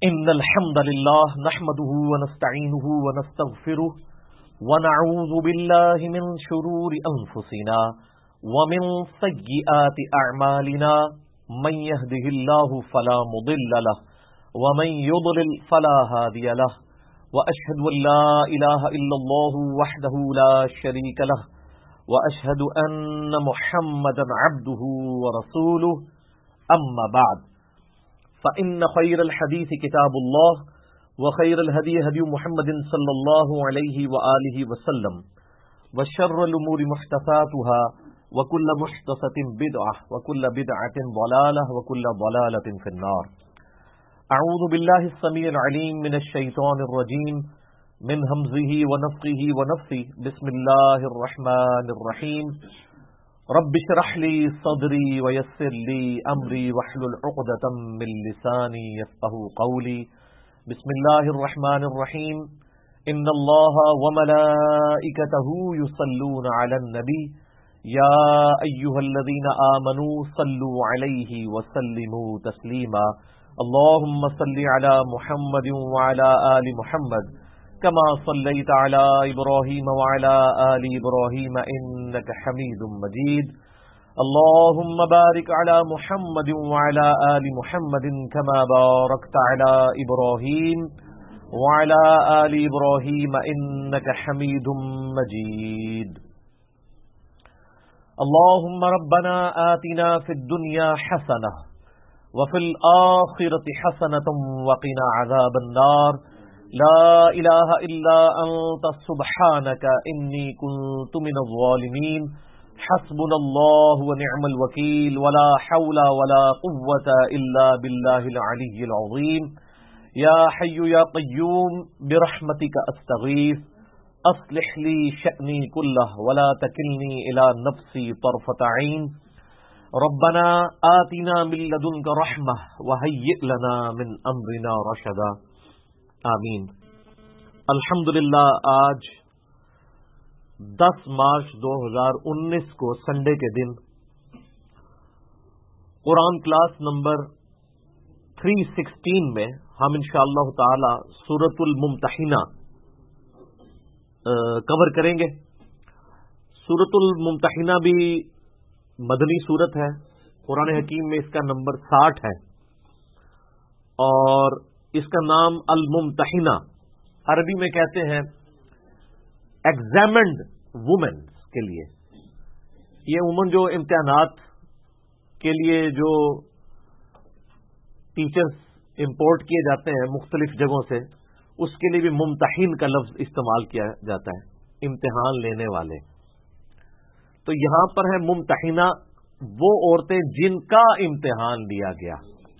إن الحمد لله نحمده ونستعينه ونستغفره ونعوذ بالله من شرور أنفسنا ومن سيئات أعمالنا من يهده الله فلا مضل له ومن يضلل فلا هادي له وأشهد أن لا إله إلا الله وحده لا شريك له وأشهد أن محمدا عبده ورسوله أما بعد فإن خير الحديث كتاب الله وخير الهدي هدي محمد صلى الله عليه وآله وسلم وشر الأمور محدثاتها وكل محدثة بدعة وكل بدعة ضلالة وكل ضلالة في النار. أعوذ بالله السميع العليم من الشيطان الرجيم من همزه ونفخه ونفثه. بسم الله الرحمن الرحيم. رب اشرح لي صدري ويسر لي امري واحلل عقدة من لساني يفقهوا قولي. بسم الله الرحمن الرحيم. ان الله وملائكته يصلون على النبي يا ايها الذين آمنوا صلوا عليه وسلموا تسليما. اللهم صل على محمد وعلى آل محمد كما صليت على إبراهيم وعلى آل إبراهيم إنك حميد مجيد. اللهم بارك على محمد وعلى آل محمد كما باركت على إبراهيم وعلى آل إبراهيم إنك حميد مجيد. اللهم ربنا آتنا في الدنيا حسنة وفي الآخرة حسنة وقنا عذاب النار. لا الہ الا انت سبحانک انی کنت من الظالمین. حسبنا اللہ ونعم الوکیل ولا حول ولا قوة الا باللہ العلی العظیم. یا حی یا قیوم برحمتک استغیث اصلح لی شأنی کلہ ولا تکلنی الی نفسی طرفۃ عین. ربنا آتنا من لدنک رحمہ وہیئ لنا من امرنا رشدا. آمین. الحمدللہ آج 10 مارچ 2019 کو سنڈے کے دن قرآن کلاس نمبر 316 میں ہم انشاءاللہ تعالی سورۃ الممتحنہ کور کریں گے. سورۃ الممتحنہ بھی مدنی سورت ہے. قرآن حکیم میں اس کا نمبر 60 ہے اور اس کا نام الممتحنہ عربی میں کہتے ہیں ایگزامنڈ وومن کے لیے. یہ عموماً جو امتحانات کے لیے جو ٹیچرز امپورٹ کیے جاتے ہیں مختلف جگہوں سے, اس کے لیے بھی ممتحن کا لفظ استعمال کیا جاتا ہے, امتحان لینے والے. تو یہاں پر ہے ممتحنہ وہ عورتیں جن کا امتحان لیا گیا.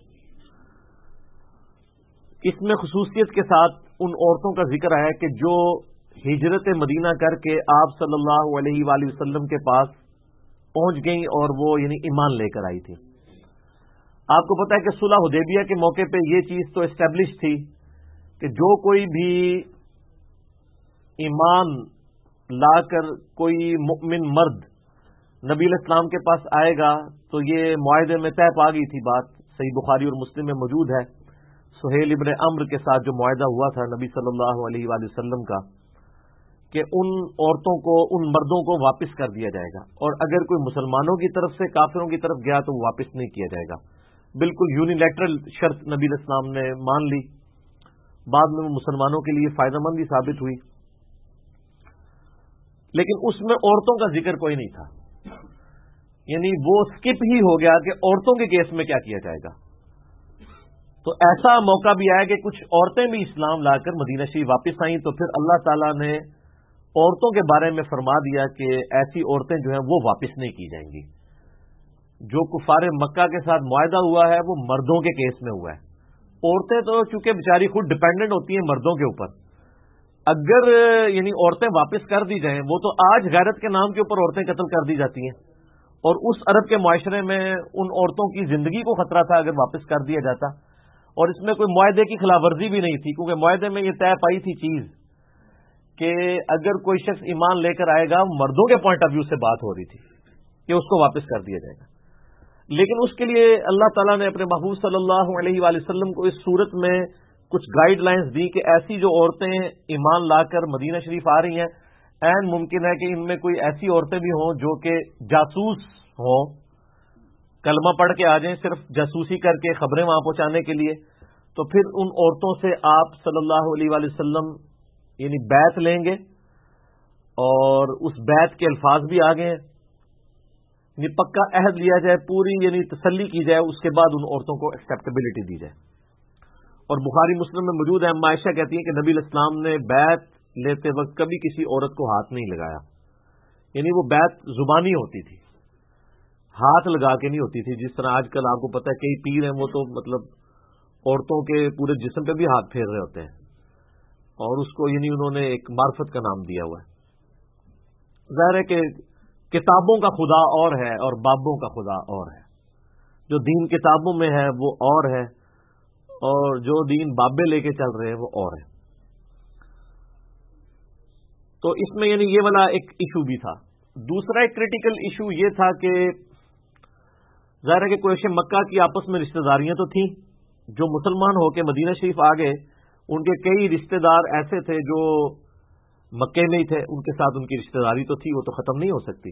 اس میں خصوصیت کے ساتھ ان عورتوں کا ذکر ہے کہ جو ہجرت مدینہ کر کے آپ صلی اللہ علیہ وآلہ وسلم کے پاس پہنچ گئیں اور وہ یعنی ایمان لے کر آئی تھی. آپ کو پتا ہے کہ صلح حدیبیہ کے موقع پہ یہ چیز تو اسٹیبلش تھی کہ جو کوئی بھی ایمان لا کر کوئی مؤمن مرد نبی علیہ السلام کے پاس آئے گا تو یہ معاہدے میں طے پا گئی تھی بات. صحیح بخاری اور مسلم میں موجود ہے سہیل ابن عمرو کے ساتھ جو معاہدہ ہوا تھا نبی صلی اللہ علیہ وآلہ وسلم کا کہ ان عورتوں کو ان مردوں کو واپس کر دیا جائے گا, اور اگر کوئی مسلمانوں کی طرف سے کافروں کی طرف گیا تو وہ واپس نہیں کیا جائے گا. بالکل یونیلیٹرل شرط نبی علیہ السلام نے مان لی. بعد میں وہ مسلمانوں کے لیے فائدہ مند بھی ثابت ہوئی, لیکن اس میں عورتوں کا ذکر کوئی نہیں تھا. یعنی وہ سکپ ہی ہو گیا کہ عورتوں کے کیس میں کیا کیا جائے گا. تو ایسا موقع بھی آیا کہ کچھ عورتیں بھی اسلام لا کر مدینہ شریف واپس آئیں, تو پھر اللہ تعالیٰ نے عورتوں کے بارے میں فرما دیا کہ ایسی عورتیں جو ہیں وہ واپس نہیں کی جائیں گی. جو کفار مکہ کے ساتھ معاہدہ ہوا ہے وہ مردوں کے کیس میں ہوا ہے. عورتیں تو چونکہ بیچاری خود ڈیپینڈنٹ ہوتی ہیں مردوں کے اوپر, اگر یعنی عورتیں واپس کر دی جائیں, وہ تو آج غیرت کے نام کے اوپر عورتیں قتل کر دی جاتی ہیں, اور اس عرب کے معاشرے میں ان عورتوں کی زندگی کو خطرہ تھا اگر واپس کر دیا جاتا. اور اس میں کوئی معاہدے کی خلاف ورزی بھی نہیں تھی, کیونکہ معاہدے میں یہ طے پائی تھی چیز کہ اگر کوئی شخص ایمان لے کر آئے گا, مردوں کے پوائنٹ آف ویو سے بات ہو رہی تھی کہ اس کو واپس کر دیا جائے گا. لیکن اس کے لیے اللہ تعالیٰ نے اپنے محبوب صلی اللہ علیہ وآلہ وسلم کو اس صورت میں کچھ گائیڈ لائنز دی کہ ایسی جو عورتیں ایمان لا کر مدینہ شریف آ رہی ہیں، این ممکن ہے کہ ان میں کوئی ایسی عورتیں بھی ہوں جو کہ جاسوس ہوں، کلمہ پڑھ کے آ جائیں صرف جاسوسی کر کے خبریں وہاں پہنچانے کے لیے، تو پھر ان عورتوں سے آپ صلی اللہ علیہ وآلہ وسلم یعنی بیعت لیں گے، اور اس بیعت کے الفاظ بھی آگے ہیں، یعنی پکا عہد لیا جائے، پوری یعنی تسلی کی جائے، اس کے بعد ان عورتوں کو ایکسیپٹیبلٹی دی جائے۔ اور بخاری مسلم میں موجود ہے، اما عائشہ کہتی ہیں کہ نبی علیہ السلام نے بیعت لیتے وقت کبھی کسی عورت کو ہاتھ نہیں لگایا، یعنی وہ بیعت زبانی ہوتی تھی، ہاتھ لگا کے نہیں ہوتی تھی، جس طرح آج کل آپ کو پتہ ہے کئی پیر ہیں وہ تو مطلب عورتوں کے پورے جسم پہ بھی ہاتھ پھیر رہے ہوتے ہیں، اور اس کو یعنی انہوں نے ایک معرفت کا نام دیا ہوا ہے۔ ظاہر ہے کہ کتابوں کا خدا اور ہے اور بابوں کا خدا اور ہے، جو دین کتابوں میں ہے وہ اور ہے، اور جو دین بابے لے کے چل رہے ہیں وہ اور ہے۔ تو اس میں یعنی یہ والا ایک ایشو بھی تھا۔ دوسرا ایک کریٹیکل ایشو یہ تھا کہ ظاہر ہے کہ قریش مکہ کی آپس میں رشتہ داریاں تو تھیں، جو مسلمان ہو کے مدینہ شریف آ گئے ان کے کئی رشتہ دار ایسے تھے جو مکے میں ہی تھے، ان کے ساتھ ان کی رشتہ داری تو تھی، وہ تو ختم نہیں ہو سکتی،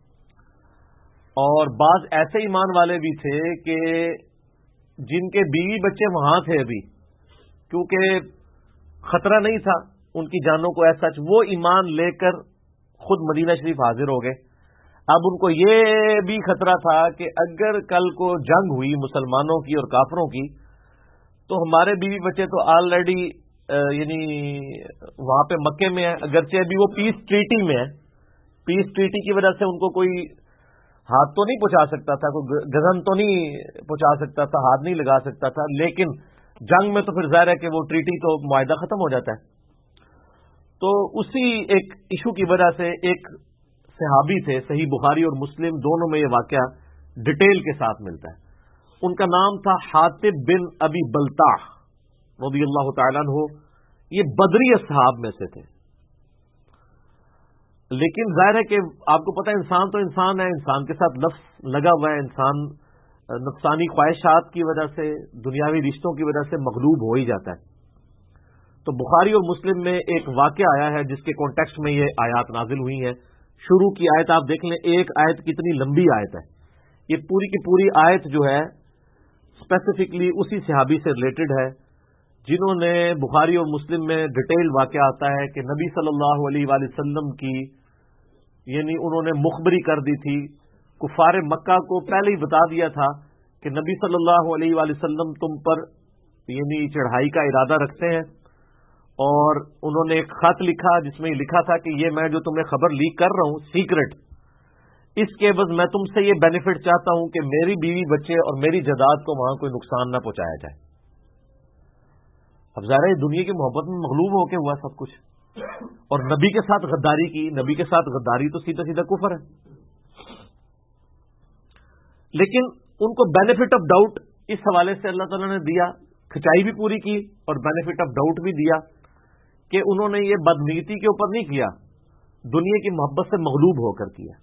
اور بعض ایسے ایمان والے بھی تھے کہ جن کے بیوی بچے وہاں تھے ابھی، کیونکہ خطرہ نہیں تھا ان کی جانوں کو ایسا، وہ ایمان لے کر خود مدینہ شریف حاضر ہو گئے۔ اب ان کو یہ بھی خطرہ تھا کہ اگر کل کو جنگ ہوئی مسلمانوں کی اور کافروں کی تو ہمارے بیوی بچے تو آلریڈی یعنی وہاں پہ مکے میں ہیں، اگرچہ ابھی وہ پیس ٹریٹی میں ہے، پیس ٹریٹی کی وجہ سے ان کو کوئی ہاتھ تو نہیں پہنچا سکتا تھا، کوئی گزن تو نہیں پہنچا سکتا تھا، ہاتھ نہیں لگا سکتا تھا، لیکن جنگ میں تو پھر ظاہر ہے کہ وہ ٹریٹی تو معاہدہ ختم ہو جاتا ہے۔ تو اسی ایک ایشو کی وجہ سے ایک صحابی تھے، صحیح بخاری اور مسلم دونوں میں یہ واقعہ ڈیٹیل کے ساتھ ملتا ہے، ان کا نام تھا حاطب بن ابی بلتاح رضی اللہ تعالیٰ عنہ، یہ بدری اصحاب میں سے تھے۔ لیکن ظاہر ہے کہ آپ کو پتہ ہے انسان تو انسان ہے، انسان کے ساتھ نفس لگا ہوا ہے، انسان نفسانی خواہشات کی وجہ سے، دنیاوی رشتوں کی وجہ سے مغلوب ہو ہی جاتا ہے۔ تو بخاری اور مسلم میں ایک واقعہ آیا ہے جس کے کانٹیکسٹ میں یہ آیات نازل ہوئی ہیں۔ شروع کی آیت آپ دیکھ لیں، ایک آیت کتنی لمبی آیت ہے، یہ پوری کی پوری آیت جو ہے اسپیسیفکلی اسی صحابی سے ریلیٹڈ ہے جنہوں نے بخاری اور مسلم میں ڈیٹیل واقعہ آتا ہے کہ نبی صلی اللہ علیہ وآلہ وسلم کی یعنی انہوں نے مخبری کر دی تھی، کفار مکہ کو پہلے ہی بتا دیا تھا کہ نبی صلی اللہ علیہ وآلہ وسلم تم پر یعنی چڑھائی کا ارادہ رکھتے ہیں، اور انہوں نے ایک خط لکھا جس میں یہ لکھا تھا کہ یہ میں جو تمہیں خبر لیک کر رہا ہوں سیکرٹ، اس کے عوض میں تم سے یہ بینیفٹ چاہتا ہوں کہ میری بیوی بچے اور میری جائیداد کو وہاں کوئی نقصان نہ پہنچایا جائے۔ اب ظاہر ہے دنیا کی محبت میں مغلوب ہو کے ہوا سب کچھ، اور نبی کے ساتھ غداری کی، نبی کے ساتھ غداری تو سیدھا سیدھا کفر ہے۔ لیکن ان کو بینیفٹ آف ڈاؤٹ اس حوالے سے اللہ تعالیٰ نے دیا، کھچائی بھی پوری کی اور بینیفٹ آف ڈاؤٹ بھی دیا کہ انہوں نے یہ بدنیتی کے اوپر نہیں کیا، دنیا کی محبت سے مغلوب ہو کر کیا۔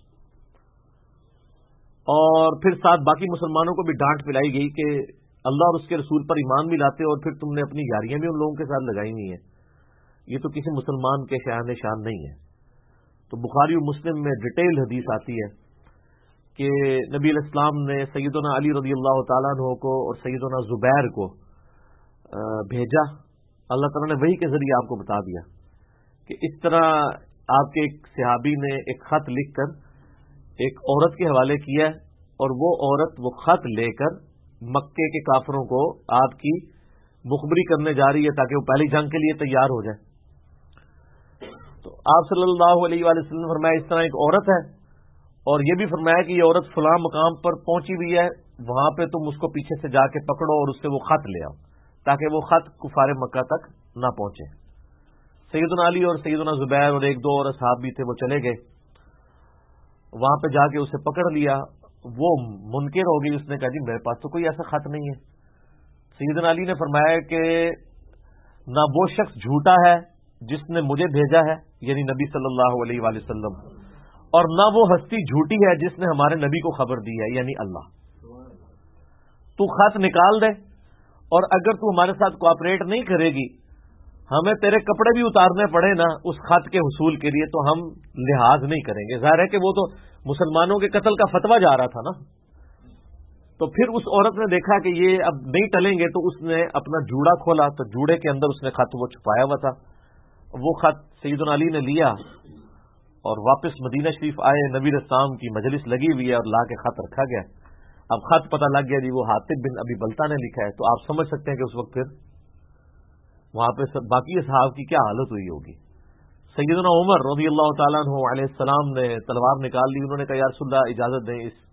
اور پھر ساتھ باقی مسلمانوں کو بھی ڈانٹ پلائی گئی کہ اللہ اور اس کے رسول پر ایمان بھی لاتے اور پھر تم نے اپنی یاریاں بھی ان لوگوں کے ساتھ لگائی ہوئی ہیں، یہ تو کسی مسلمان کے شان شان نہیں ہے۔ تو بخاری و مسلم میں ڈیٹیل حدیث آتی ہے کہ نبی علیہ السلام نے سیدنا علی رضی اللہ تعالیٰ عنہ کو اور سیدنا زبیر کو بھیجا، اللہ تعالیٰ نے وحی کے ذریعے آپ کو بتا دیا کہ اس طرح آپ کے ایک صحابی نے ایک خط لکھ کر ایک عورت کے حوالے کیا ہے، اور وہ عورت وہ خط لے کر مکے کے کافروں کو آپ کی مخبری کرنے جا رہی ہے تاکہ وہ پہلی جنگ کے لیے تیار ہو جائے۔ تو آپ صلی اللہ علیہ وآلہ وسلم نے فرمایا اس طرح ایک عورت ہے، اور یہ بھی فرمایا کہ یہ عورت فلاں مقام پر پہنچی ہوئی ہے، وہاں پہ تم اس کو پیچھے سے جا کے پکڑو اور اس سے وہ خط لے آؤ تاکہ وہ خط کفار مکہ تک نہ پہنچے۔ سیدنا علی اور سیدنا زبیر اور ایک دو اور اصحاب بھی تھے، وہ چلے گئے، وہاں پہ جا کے اسے پکڑ لیا، وہ منکر ہو گئی، اس نے کہا جی میرے پاس تو کوئی ایسا خط نہیں ہے۔ سیدنا علی نے فرمایا کہ نہ وہ شخص جھوٹا ہے جس نے مجھے بھیجا ہے یعنی نبی صلی اللہ علیہ وآلہ وسلم، اور نہ وہ ہستی جھوٹی ہے جس نے ہمارے نبی کو خبر دی ہے یعنی اللہ۔ تو خط نکال دے اور اگر تو ہمارے ساتھ کوآپریٹ نہیں کرے گی، ہمیں تیرے کپڑے بھی اتارنے پڑے نا اس خط کے حصول کے لیے، تو ہم لحاظ نہیں کریں گے۔ ظاہر ہے کہ وہ تو مسلمانوں کے قتل کا فتویٰ جا رہا تھا نا۔ تو پھر اس عورت نے دیکھا کہ یہ اب نہیں ٹلیں گے، تو اس نے اپنا جوڑا کھولا، تو جوڑے کے اندر اس نے خط وہ چھپایا ہوا تھا۔ وہ خط سیدنا علی نے لیا اور واپس مدینہ شریف آئے، نبی اسلام کی مجلس لگی ہوئی ہے اور لا کے خط رکھا گیا۔ اب خط پتہ لگ گیا جی وہ حاطب بن ابی بلتہ نے لکھا ہے، تو آپ سمجھ سکتے ہیں کہ اس وقت پھر وہاں پہ باقی اصحاب کی کیا حالت ہوئی ہوگی۔ سیدنا عمر رضی اللہ تعالیٰ عنہ علیہ السلام نے تلوار نکال لی، انہوں نے کہا یا رسول اللہ اجازت دیں اس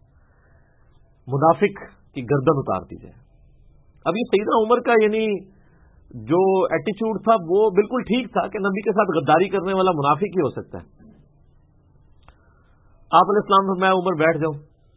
منافق کی گردن اتار دی جائے۔ اب یہ سیدنا عمر کا یعنی جو ایٹیچیوڈ تھا وہ بالکل ٹھیک تھا کہ نبی کے ساتھ غداری کرنے والا منافق ہی ہو سکتا ہے۔ آپ علیہ السلام فرمایا عمر بیٹھ جاؤ،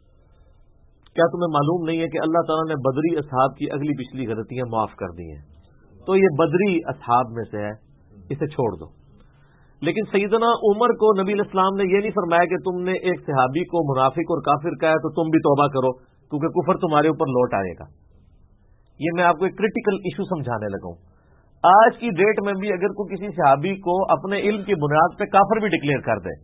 کیا تمہیں معلوم نہیں ہے کہ اللہ تعالیٰ نے بدری اصحاب کی اگلی پچھلی غلطیاں معاف کر دی ہیں، تو یہ بدری اصحاب میں سے ہے، اسے چھوڑ دو۔ لیکن سیدنا عمر کو نبی علیہ السلام نے یہ نہیں فرمایا کہ تم نے ایک صحابی کو منافق اور کافر کہا ہے تو تم بھی توبہ کرو کیونکہ کفر تمہارے اوپر لوٹ آئے گا۔ یہ میں آپ کو ایک کریٹیکل ایشو سمجھانے لگا ہوں۔ آج کی ڈیٹ میں بھی اگر کوئی کسی صحابی کو اپنے علم کی بنیاد پہ کافر بھی ڈکلیئر کر دے،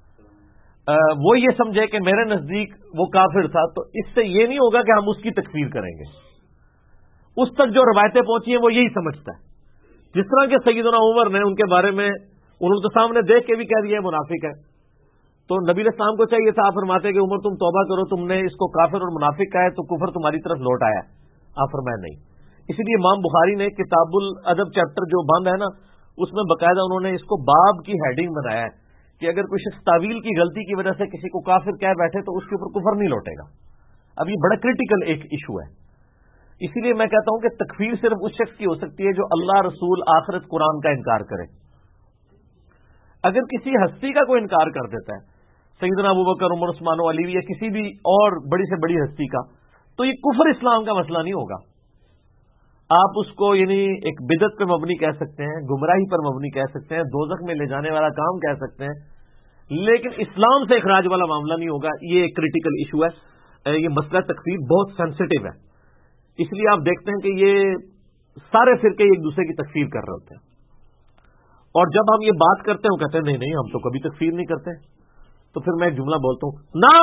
وہ یہ سمجھے کہ میرے نزدیک وہ کافر تھا، تو اس سے یہ نہیں ہوگا کہ ہم اس کی تکفیر کریں گے۔ اس تک جو روایتیں پہنچی ہیں وہ یہی سمجھتا ہے، جس طرح کہ سیدنا عمر نے ان کے بارے میں انہوں نے سامنے دیکھ کے بھی کہہ دیا ہے منافق ہے، تو نبی علیہ السلام کو چاہیے تھا، آپ فرماتے کہ عمر تم توبہ کرو، تم نے اس کو کافر اور منافق کہا ہے تو کفر تمہاری طرف لوٹ آیا، آپ فرمایا نہیں۔ اسی لیے امام بخاری نے کتاب الادب چیپٹر جو بند ہے نا، اس میں باقاعدہ انہوں نے اس کو باب کی ہیڈنگ بنایا ہے کہ اگر کوئی شخص تعویل کی غلطی کی وجہ سے کسی کو کافر کہہ بیٹھے تو اس کے اوپر کفر نہیں لوٹے گا۔ اب یہ بڑا کریٹیکل ایک ایشو ہے، اسی لیے میں کہتا ہوں کہ تکفیر صرف اس شخص کی ہو سکتی ہے جو اللہ، رسول، آخرت، قرآن کا انکار کرے۔ اگر کسی ہستی کا کوئی انکار کر دیتا ہے، سیدنا ابوبکر، عمر، عثمان و علی یا کسی بھی اور بڑی سے بڑی ہستی کا، تو یہ کفر اسلام کا مسئلہ نہیں ہوگا۔ آپ اس کو یعنی ایک بدعت پہ مبنی کہہ سکتے ہیں، گمراہی پر مبنی کہہ سکتے ہیں، دوزخ میں لے جانے والا کام کہہ سکتے ہیں، لیکن اسلام سے اخراج والا معاملہ نہیں ہوگا۔ یہ ایک کریٹیکل ایشو ہے، یہ مسئلہ تکفیر بہت سینسٹیو ہے، اس لیے آپ دیکھتے ہیں کہ یہ سارے فرقے ایک دوسرے کی تکفیر کر رہے ہوتے ہیں، اور جب ہم یہ بات کرتے ہیں وہ کہتے ہیں نہیں نہیں ہم تو کبھی تکفیر نہیں کرتے۔ تو پھر میں ایک جملہ بولتا ہوں، نہ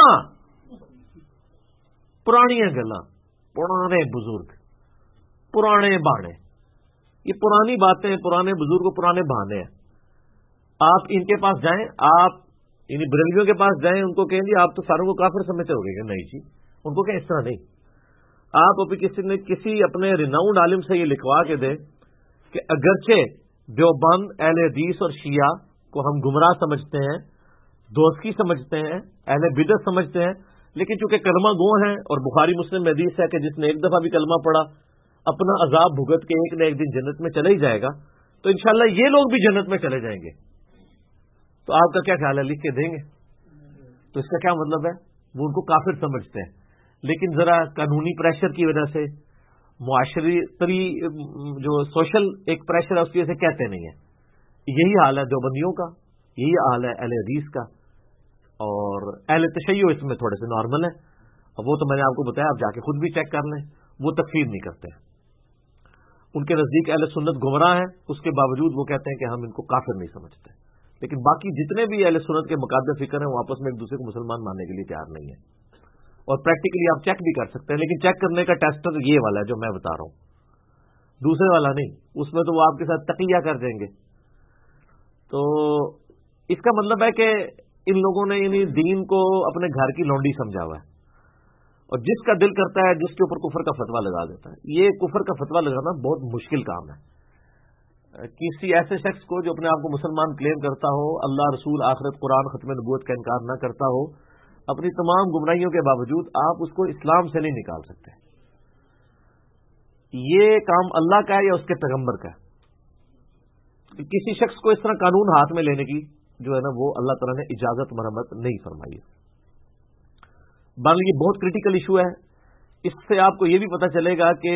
پرانی گلاں، پرانے بزرگ، پرانے بہانے، یہ پرانی باتیں، پرانے بزرگ، پرانے بہانے ہیں۔ آپ ان کے پاس جائیں، آپ یعنی بریلویوں کے پاس جائیں، ان کو کہیں گے آپ تو ساروں کو کافر سمجھتے ہو گے، نہیں جی، ان کو کہیں اس طرح نہیں۔ آپ ابھی کسی اپنے ریناؤنڈ عالم سے یہ لکھوا کے دیں کہ اگرچہ دیوبند، اہل حدیث اور شیعہ کو ہم گمراہ سمجھتے ہیں، دوزخی سمجھتے ہیں، اہل بدعت سمجھتے ہیں، لیکن چونکہ کلمہ گو ہیں اور بخاری مسلم میں حدیث ہے کہ جس نے ایک دفعہ بھی کلمہ پڑھا اپنا عذاب بھگت کے ایک نہ ایک دن جنت میں چلا ہی جائے گا، تو انشاءاللہ یہ لوگ بھی جنت میں چلے جائیں گے۔ تو آپ کا کیا خیال ہے، لکھ کے دیں گے؟ تو اس کا کیا مطلب ہے؟ وہ ان کو کافر سمجھتے ہیں، لیکن ذرا قانونی پریشر کی وجہ سے، معاشرتی جو سوشل ایک پریشر ہے اس کی وجہ سے کہتے نہیں ہیں۔ یہی حال ہے دیوبندیوں کا، یہی حال ہے اہل حدیث کا، اور اہل تشیع اس میں تھوڑے سے نارمل ہیں، اور وہ تو میں نے آپ کو بتایا، آپ جا کے خود بھی چیک کر لیں، وہ تکفیر نہیں کرتے ہیں۔ ان کے نزدیک اہل سنت گمراہ ہیں، اس کے باوجود وہ کہتے ہیں کہ ہم ان کو کافر نہیں سمجھتے، لیکن باقی جتنے بھی اہل سنت کے مقادر فکر ہیں وہ آپس میں ایک دوسرے کو مسلمان ماننے کے لیے تیار نہیں ہے، اور پریکٹیکلی آپ چیک بھی کر سکتے ہیں، لیکن چیک کرنے کا ٹیسٹر یہ والا ہے جو میں بتا رہا ہوں، دوسرے والا نہیں، اس میں تو وہ آپ کے ساتھ تقیہ کر دیں گے۔ تو اس کا مطلب ہے کہ ان لوگوں نے یعنی دین کو اپنے گھر کی لونڈی سمجھا ہوا ہے، اور جس کا دل کرتا ہے جس کے اوپر کفر کا فتویٰ لگا دیتا ہے۔ یہ کفر کا فتویٰ لگانا بہت مشکل کام ہے۔ کسی ایسے شخص کو جو اپنے آپ کو مسلمان کلیم کرتا ہو، اللہ، رسول، آخرت، قرآن، ختم نبوت کا انکار نہ کرتا ہو، اپنی تمام گمراہیوں کے باوجود آپ اس کو اسلام سے نہیں نکال سکتے۔ یہ کام اللہ کا ہے یا اس کے پیغمبر کا ہے؟ کسی شخص کو اس طرح قانون ہاتھ میں لینے کی جو ہے نا وہ اللہ تعالیٰ نے اجازت مرحمت نہیں فرمائی ہے۔ بہرحال یہ بہت کریٹیکل ایشو ہے۔ اس سے آپ کو یہ بھی پتہ چلے گا کہ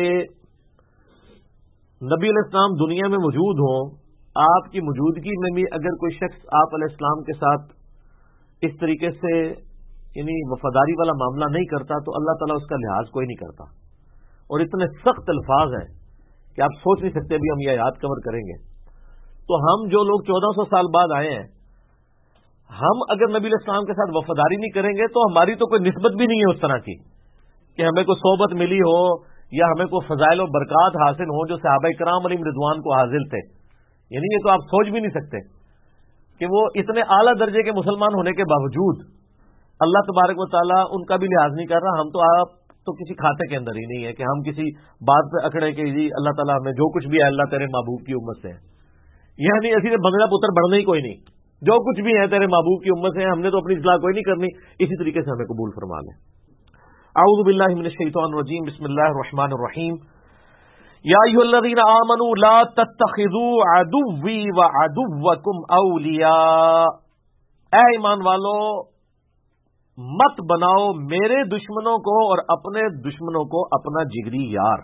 نبی علیہ السلام دنیا میں موجود ہوں، آپ کی موجودگی میں بھی اگر کوئی شخص آپ علیہ السلام کے ساتھ اس طریقے سے یعنی وفاداری والا معاملہ نہیں کرتا تو اللہ تعالیٰ اس کا لحاظ کوئی نہیں کرتا، اور اتنے سخت الفاظ ہیں کہ آپ سوچ نہیں سکتے ابھی ہم یہ آیات کور کریں گے. تو ہم جو لوگ 1400 سال بعد آئے ہیں، ہم اگر نبی علیہ السلام کے ساتھ وفاداری نہیں کریں گے تو ہماری تو کوئی نسبت بھی نہیں ہے اس طرح کی کہ ہمیں کوئی صحبت ملی ہو یا ہمیں کوئی فضائل و برکات حاصل ہوں جو صحابہ کرام علیہم رضوان کو حاصل تھے. یعنی یہ تو آپ سوچ بھی نہیں سکتے کہ وہ اتنے اعلیٰ درجے کے مسلمان ہونے کے باوجود اللہ تبارک و تعالیٰ ان کا بھی لحاظ نہیں کر رہا. ہم تو آپ تو کسی کھاتے کے اندر ہی نہیں ہے کہ ہم کسی بات پہ اکڑے کہ جی اللہ تعالیٰ ہمیں جو کچھ بھی ہے اللہ تیرے محبوب کی امت سے ہے. یعنی اسی نے بنگلہ پتر بڑھنا ہی کوئی نہیں، جو کچھ بھی ہے تیرے محبوب کی امت سے ہے، ہم نے تو اپنی اصلاح کوئی نہیں کرنی. اسی طریقے سے ہمیں قبول فرما لیں. اعوذ باللہ من الشیطان الرجیم، بسم اللہ الرحمن الرحیم. یا ایھا الذین آمنوا لا تتخذوا عدوی وعدوکم اولیاء. اے ایمان والو، مت بناؤ میرے دشمنوں کو اور اپنے دشمنوں کو اپنا جگری یار.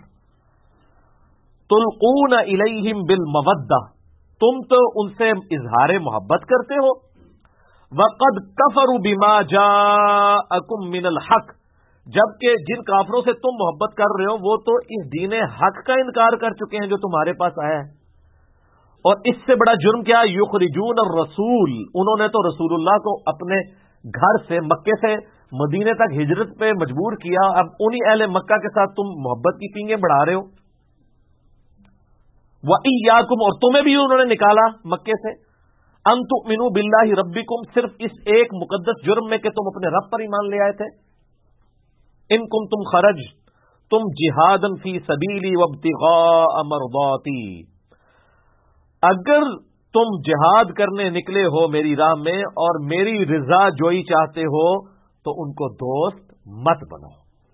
تلقون الیہم بالمودہ، تم تو ان سے اظہار محبت کرتے ہو. وقد کفروا بما جاءکم من الحق، جبکہ جن کافروں سے تم محبت کر رہے ہو وہ تو اس دین حق کا انکار کر چکے ہیں جو تمہارے پاس آیا ہے. اور اس سے بڑا جرم کیا؟ یخرجون الرسول، انہوں نے تو رسول اللہ کو اپنے گھر سے مکے سے مدینے تک ہجرت پہ مجبور کیا. اب انہی اہل مکہ کے ساتھ تم محبت کی پینگیں بڑھا رہے ہو. وَإِيَّاكُمْ، اور تمہیں بھی انہوں نے نکالا مکے سے. أَن تُؤْمِنُوا بِاللَّهِ رَبِّكُمْ، صرف اس ایک مقدس جرم میں کہ تم اپنے رب پر ایمان لے آئے تھے. ان کنتم خرجتم جہادا فی سبیلی وابتغاء مرضاتی، اگر تم جہاد کرنے نکلے ہو میری راہ میں اور میری رضا جوئی چاہتے ہو تو ان کو دوست مت بنو.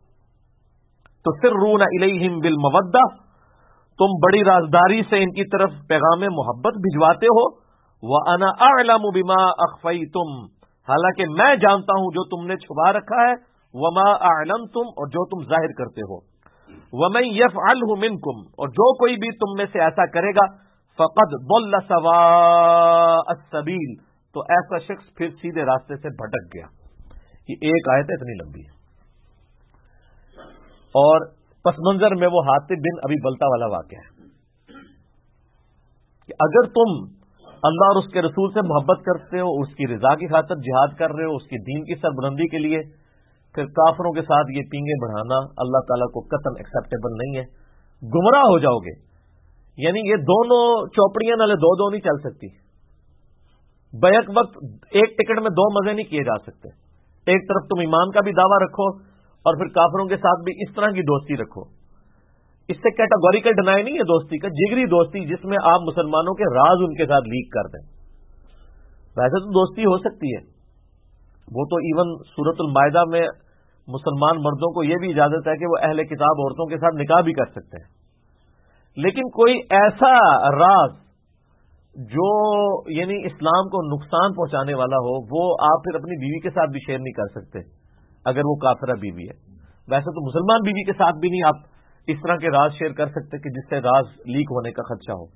تسرون الیہم بالمودہ، تم بڑی رازداری سے ان کی طرف پیغام محبت بھجواتے ہو. وَأَنَا أَعْلَمُ بِمَا أَخْفَيْتُمْ، حالانکہ میں جانتا ہوں جو تم نے چھپا رکھا ہے. وَمَا أَعْلَنْتُمْ، اور جو تم ظاہر کرتے ہو. وَمَن يَفْعَلْهُ مِنْكُمْ، اور جو کوئی بھی تم میں سے ایسا کرے گا فَقَدْ ضَلَّ سَوَاءَ السَّبِيلِ، تو ایسا شخص پھر سیدھے راستے سے بھٹک گیا. یہ ایک آیت اتنی لمبی ہے اور پس منظر میں وہ حاطب بن ابی بلتہ والا واقعہ ہے کہ اگر تم اللہ اور اس کے رسول سے محبت کرتے ہو، اس کی رضا کی خاطر جہاد کر رہے ہو، اس کی دین کی سربلندی کے لیے، پھر کافروں کے ساتھ یہ پینگیں بڑھانا اللہ تعالیٰ کو قطعاً ایکسیپٹیبل نہیں ہے. گمراہ ہو جاؤ گے. یعنی یہ دونوں چوپڑیاں نالے دو نہیں چل سکتی. بیک وقت ایک ٹکٹ میں دو مزے نہیں کیے جا سکتے. ایک طرف تم ایمان کا بھی دعویٰ رکھو اور پھر کافروں کے ساتھ بھی اس طرح کی دوستی رکھو. اس سے کیٹاگوریکل ڈینائی نہیں ہے دوستی کا، جگری دوستی جس میں آپ مسلمانوں کے راز ان کے ساتھ لیک کر دیں. ویسے تو دوستی ہو سکتی ہے، وہ تو ایون سورۃ المائدہ میں مسلمان مردوں کو یہ بھی اجازت ہے کہ وہ اہل کتاب عورتوں کے ساتھ نکاح بھی کر سکتے ہیں. لیکن کوئی ایسا راز جو یعنی اسلام کو نقصان پہنچانے والا ہو وہ آپ پھر اپنی بیوی کے ساتھ بھی شیئر نہیں کر سکتے اگر وہ کافرہ بیوی ہے. ویسے تو مسلمان بیوی کے ساتھ بھی نہیں آپ اس طرح کے راز شیئر کر سکتے کہ جس سے راز لیک ہونے کا خدشہ ہو.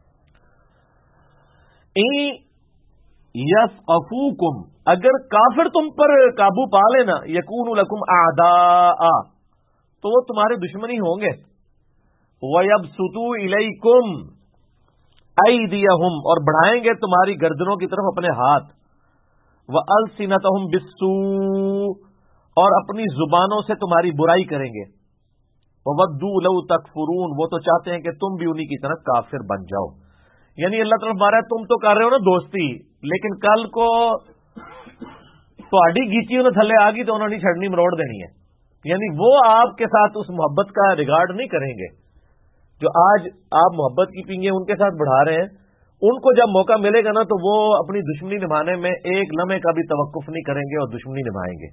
یسقفوکم، اگر کافر تم پر قابو پا لینا، یکون لکم اعداء، تو وہ تمہارے دشمنی ہوں گے. وَيَبْسُطُوا إِلَيْكُمْ أَيْدِيَهُمْ، اور بڑھائیں گے تمہاری گردنوں کی طرف اپنے ہاتھ. وَأَلْسِنَتَهُمْ بِالسُّوءِ، اور اپنی زبانوں سے تمہاری برائی کریں گے. وَوَدُّوا لَوْ تَكْفُرُونَ، وہ تو چاہتے ہیں کہ تم بھی انہی کی طرح کافر بن جاؤ. یعنی اللہ تعالیٰ مارا ہے تم تو کر رہے ہو نا دوستی، لیکن کل کو تہاڈی گیچی انہیں تھلے آ گئی تو انہوں نے چھڑنی مروڑ دینی ہے. یعنی وہ آپ کے ساتھ اس محبت کا ریگارڈ نہیں کریں گے جو آج آپ محبت کی پینگیں ان کے ساتھ بڑھا رہے ہیں. ان کو جب موقع ملے گا نا تو وہ اپنی دشمنی نبھانے میں ایک لمحے کا بھی توقف نہیں کریں گے اور دشمنی نبھائیں گے.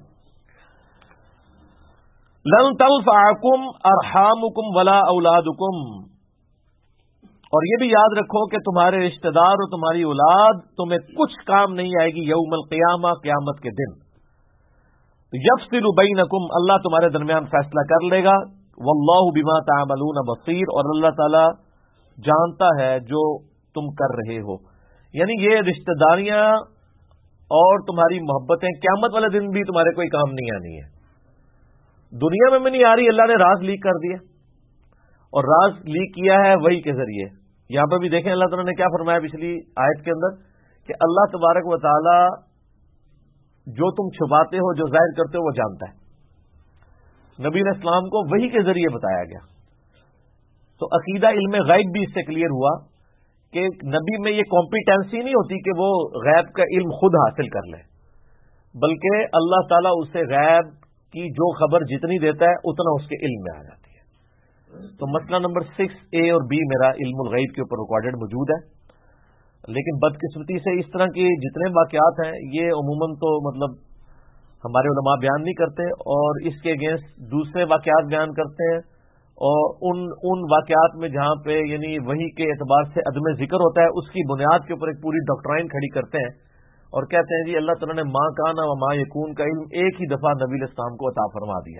لن تنفعکم ارحامکم ولا اولادکم، اور یہ بھی یاد رکھو کہ تمہارے رشتہ دار اور تمہاری اولاد تمہیں کچھ کام نہیں آئے گی یوم القیامہ، قیامت کے دن. یفصل بینکم، اللہ تمہارے درمیان فیصلہ کر لے گا. واللہ بما تعملون بصیر، اور اللہ تعالی جانتا ہے جو تم کر رہے ہو. یعنی یہ رشتہ داریاں اور تمہاری محبتیں قیامت والے دن بھی تمہارے کوئی کام نہیں آنی ہے. دنیا میں نہیں آ رہی، اللہ نے راز لیک کر دیا اور راز لیک کیا ہے وحی کے ذریعے. یہاں پہ بھی دیکھیں اللہ تعالیٰ نے کیا فرمایا پچھلی آیت کے اندر کہ اللہ تبارک و تعالی جو تم چھپاتے ہو جو ظاہر کرتے ہو وہ جانتا ہے. نبی علیہ السلام کو وحی کے ذریعے بتایا گیا. تو عقیدہ علم غیب بھی اس سے کلیئر ہوا کہ نبی میں یہ کمپیٹنسی نہیں ہوتی کہ وہ غیب کا علم خود حاصل کر لے، بلکہ اللہ تعالیٰ اسے غیب کی جو خبر جتنی دیتا ہے اتنا اس کے علم میں آ جاتی ہے. تو مسئلہ نمبر 6A اور B میرا علم الغیب کے اوپر ریکارڈڈ موجود ہے. لیکن بدقسمتی سے اس طرح کے جتنے واقعات ہیں یہ عموماً تو مطلب ہمارے علماء بیان نہیں کرتے، اور اس کے اگینسٹ دوسرے واقعات بیان کرتے ہیں، اور ان واقعات میں جہاں پہ یعنی وحی کے اعتبار سے عدم ذکر ہوتا ہے اس کی بنیاد کے اوپر ایک پوری ڈاکٹرائن کھڑی کرتے ہیں اور کہتے ہیں جی اللہ تعالیٰ نے ماں کانا و ماں یکون کا علم ایک ہی دفعہ نبی علیہ السلام کو عطا فرما دیا.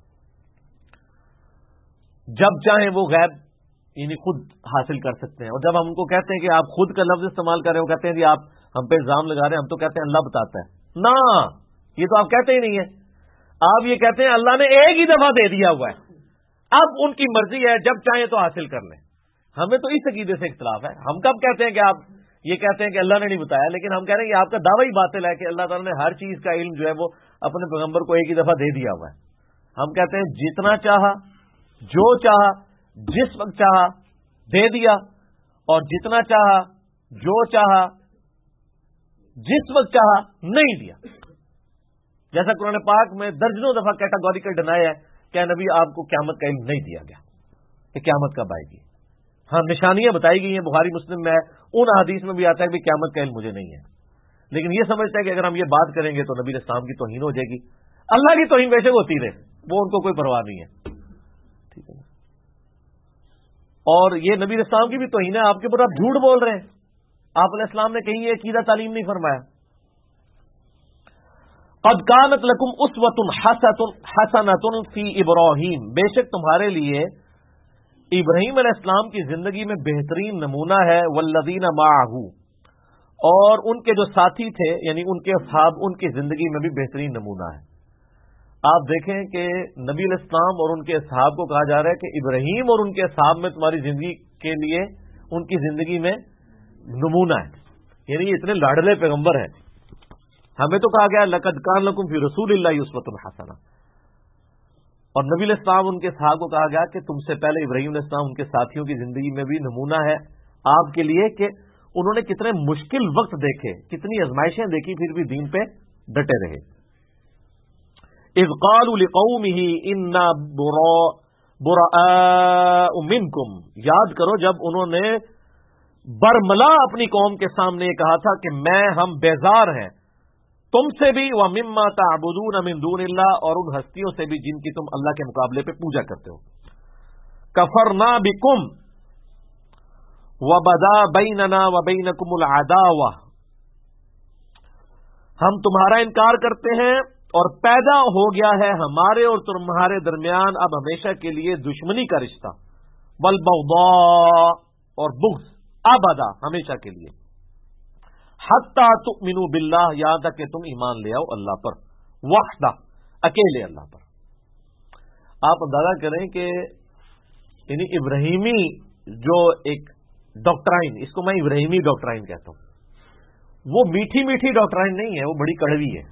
جب چاہیں وہ غیب یعنی خود حاصل کر سکتے ہیں. اور جب ہم ان کو کہتے ہیں کہ آپ خود کا لفظ استعمال کر رہے ہیں، وہ کہتے ہیں جی آپ ہم پہ الزام لگا رہے ہیں، ہم تو کہتے ہیں اللہ بتاتا ہے. نہ، یہ تو آپ کہتے ہی نہیں ہیں. آپ یہ کہتے ہیں اللہ نے ایک ہی دفعہ دے دیا ہوا ہے، اب ان کی مرضی ہے جب چاہیں تو حاصل کر لیں. ہمیں تو اس عقیدے سے اختلاف ہے. ہم کب کہتے ہیں کہ آپ یہ کہتے ہیں کہ اللہ نے نہیں بتایا، لیکن ہم کہہ رہے ہیں کہ آپ کا دعویٰ ہی باطل ہے کہ اللہ تعالیٰ نے ہر چیز کا علم جو ہے وہ اپنے پیغمبر کو ایک ہی دفعہ دے دیا ہوا ہے. ہم کہتے ہیں جتنا چاہا، جو چاہا، جس وقت چاہا دے دیا، اور جتنا چاہا، جو چاہا، جس وقت چاہا نہیں دیا. جیسا قرآن پاک میں درجنوں دفعہ کیٹاگوریکل ڈینائی ہے کہ نبی آپ کو قیامت کا علم نہیں دیا گیا کہ قیامت کب آئے گی. ہاں نشانیاں بتائی گئی ہیں، بخاری مسلم میں ان حدیث میں بھی آتا ہے کہ قیامت کا علم مجھے نہیں ہے. لیکن یہ سمجھتا ہے کہ اگر ہم یہ بات کریں گے تو نبی علیہ السلام کی توہین ہو جائے گی. اللہ کی توہین بے شک ہوتی رہے، وہ ان کو کوئی پرواہ نہیں ہے. ٹھیک ہے. اور یہ نبی علیہ السلام کی بھی توہین ہے، آپ کے اوپر آپ جھوٹ بول رہے ہیں. آپ علیہ السلام نے کہیں یہ عقیدہ تعلیم نہیں فرمایا. قد کانت لکم اسوۃ حسنۃ فی ابراہیم، بے شک تمہارے لیے ابراہیم علیہ السلام کی زندگی میں بہترین نمونہ ہے. والذین معہ، اور ان کے جو ساتھی تھے یعنی ان کے اصحاب، ان کی زندگی میں بھی بہترین نمونہ ہے. آپ دیکھیں کہ نبی علیہ السلام اور ان کے اصحاب کو کہا جا رہا ہے کہ ابراہیم اور ان کے اصحاب میں تمہاری زندگی کے لیے ان کی زندگی میں نمونہ ہے، یعنی یہ اتنے لاڈلے پیغمبر ہیں. ہمیں تو کہا گیا لقد کان لکم فی رسول اللہ اسوۃ حسنہ، اور نبی علیہ السلام ان کے صحابہ کو کہا گیا کہ تم سے پہلے ابراہیم علیہ السلام ان کے ساتھیوں کی زندگی میں بھی نمونہ ہے آپ کے لیے کہ انہوں نے کتنے مشکل وقت دیکھے، کتنی آزمائشیں دیکھی، پھر بھی دین پہ ڈٹے رہے. اذ قالوا لقومه انا براء منکم، یاد کرو جب انہوں نے برملا اپنی قوم کے سامنے یہ کہا تھا کہ ہم بیزار ہیں تم سے بھی، وَمِمَّا تَعْبُدُونَ مِن دُونِ اللَّهِ، اور ان ہستیوں سے بھی جن کی تم اللہ کے مقابلے پہ پوجا کرتے ہو. كَفَرْنَا بِكُمْ وَبَدَا بَيْنَنَا وَبَيْنَكُمُ الْعَدَاوَةُ، ہم تمہارا انکار کرتے ہیں اور پیدا ہو گیا ہے ہمارے اور تمہارے درمیان اب ہمیشہ کے لیے دشمنی کا رشتہ. وَالْبَغْضَاءُ، اور بغض، ابدا ہمیشہ کے لیے. حتی تؤمنوا باللہ، یہاں تک کہ تم ایمان لے آؤ اللہ پر، وحدہ، اکیلے اللہ پر. آپ اندازہ کریں کہ یعنی ابراہیمی جو ایک ڈاکٹرائن، اس کو میں ابراہیمی ڈاکٹرائن کہتا ہوں، وہ میٹھی میٹھی ڈاکٹرائن نہیں ہے، وہ بڑی کڑوی ہے.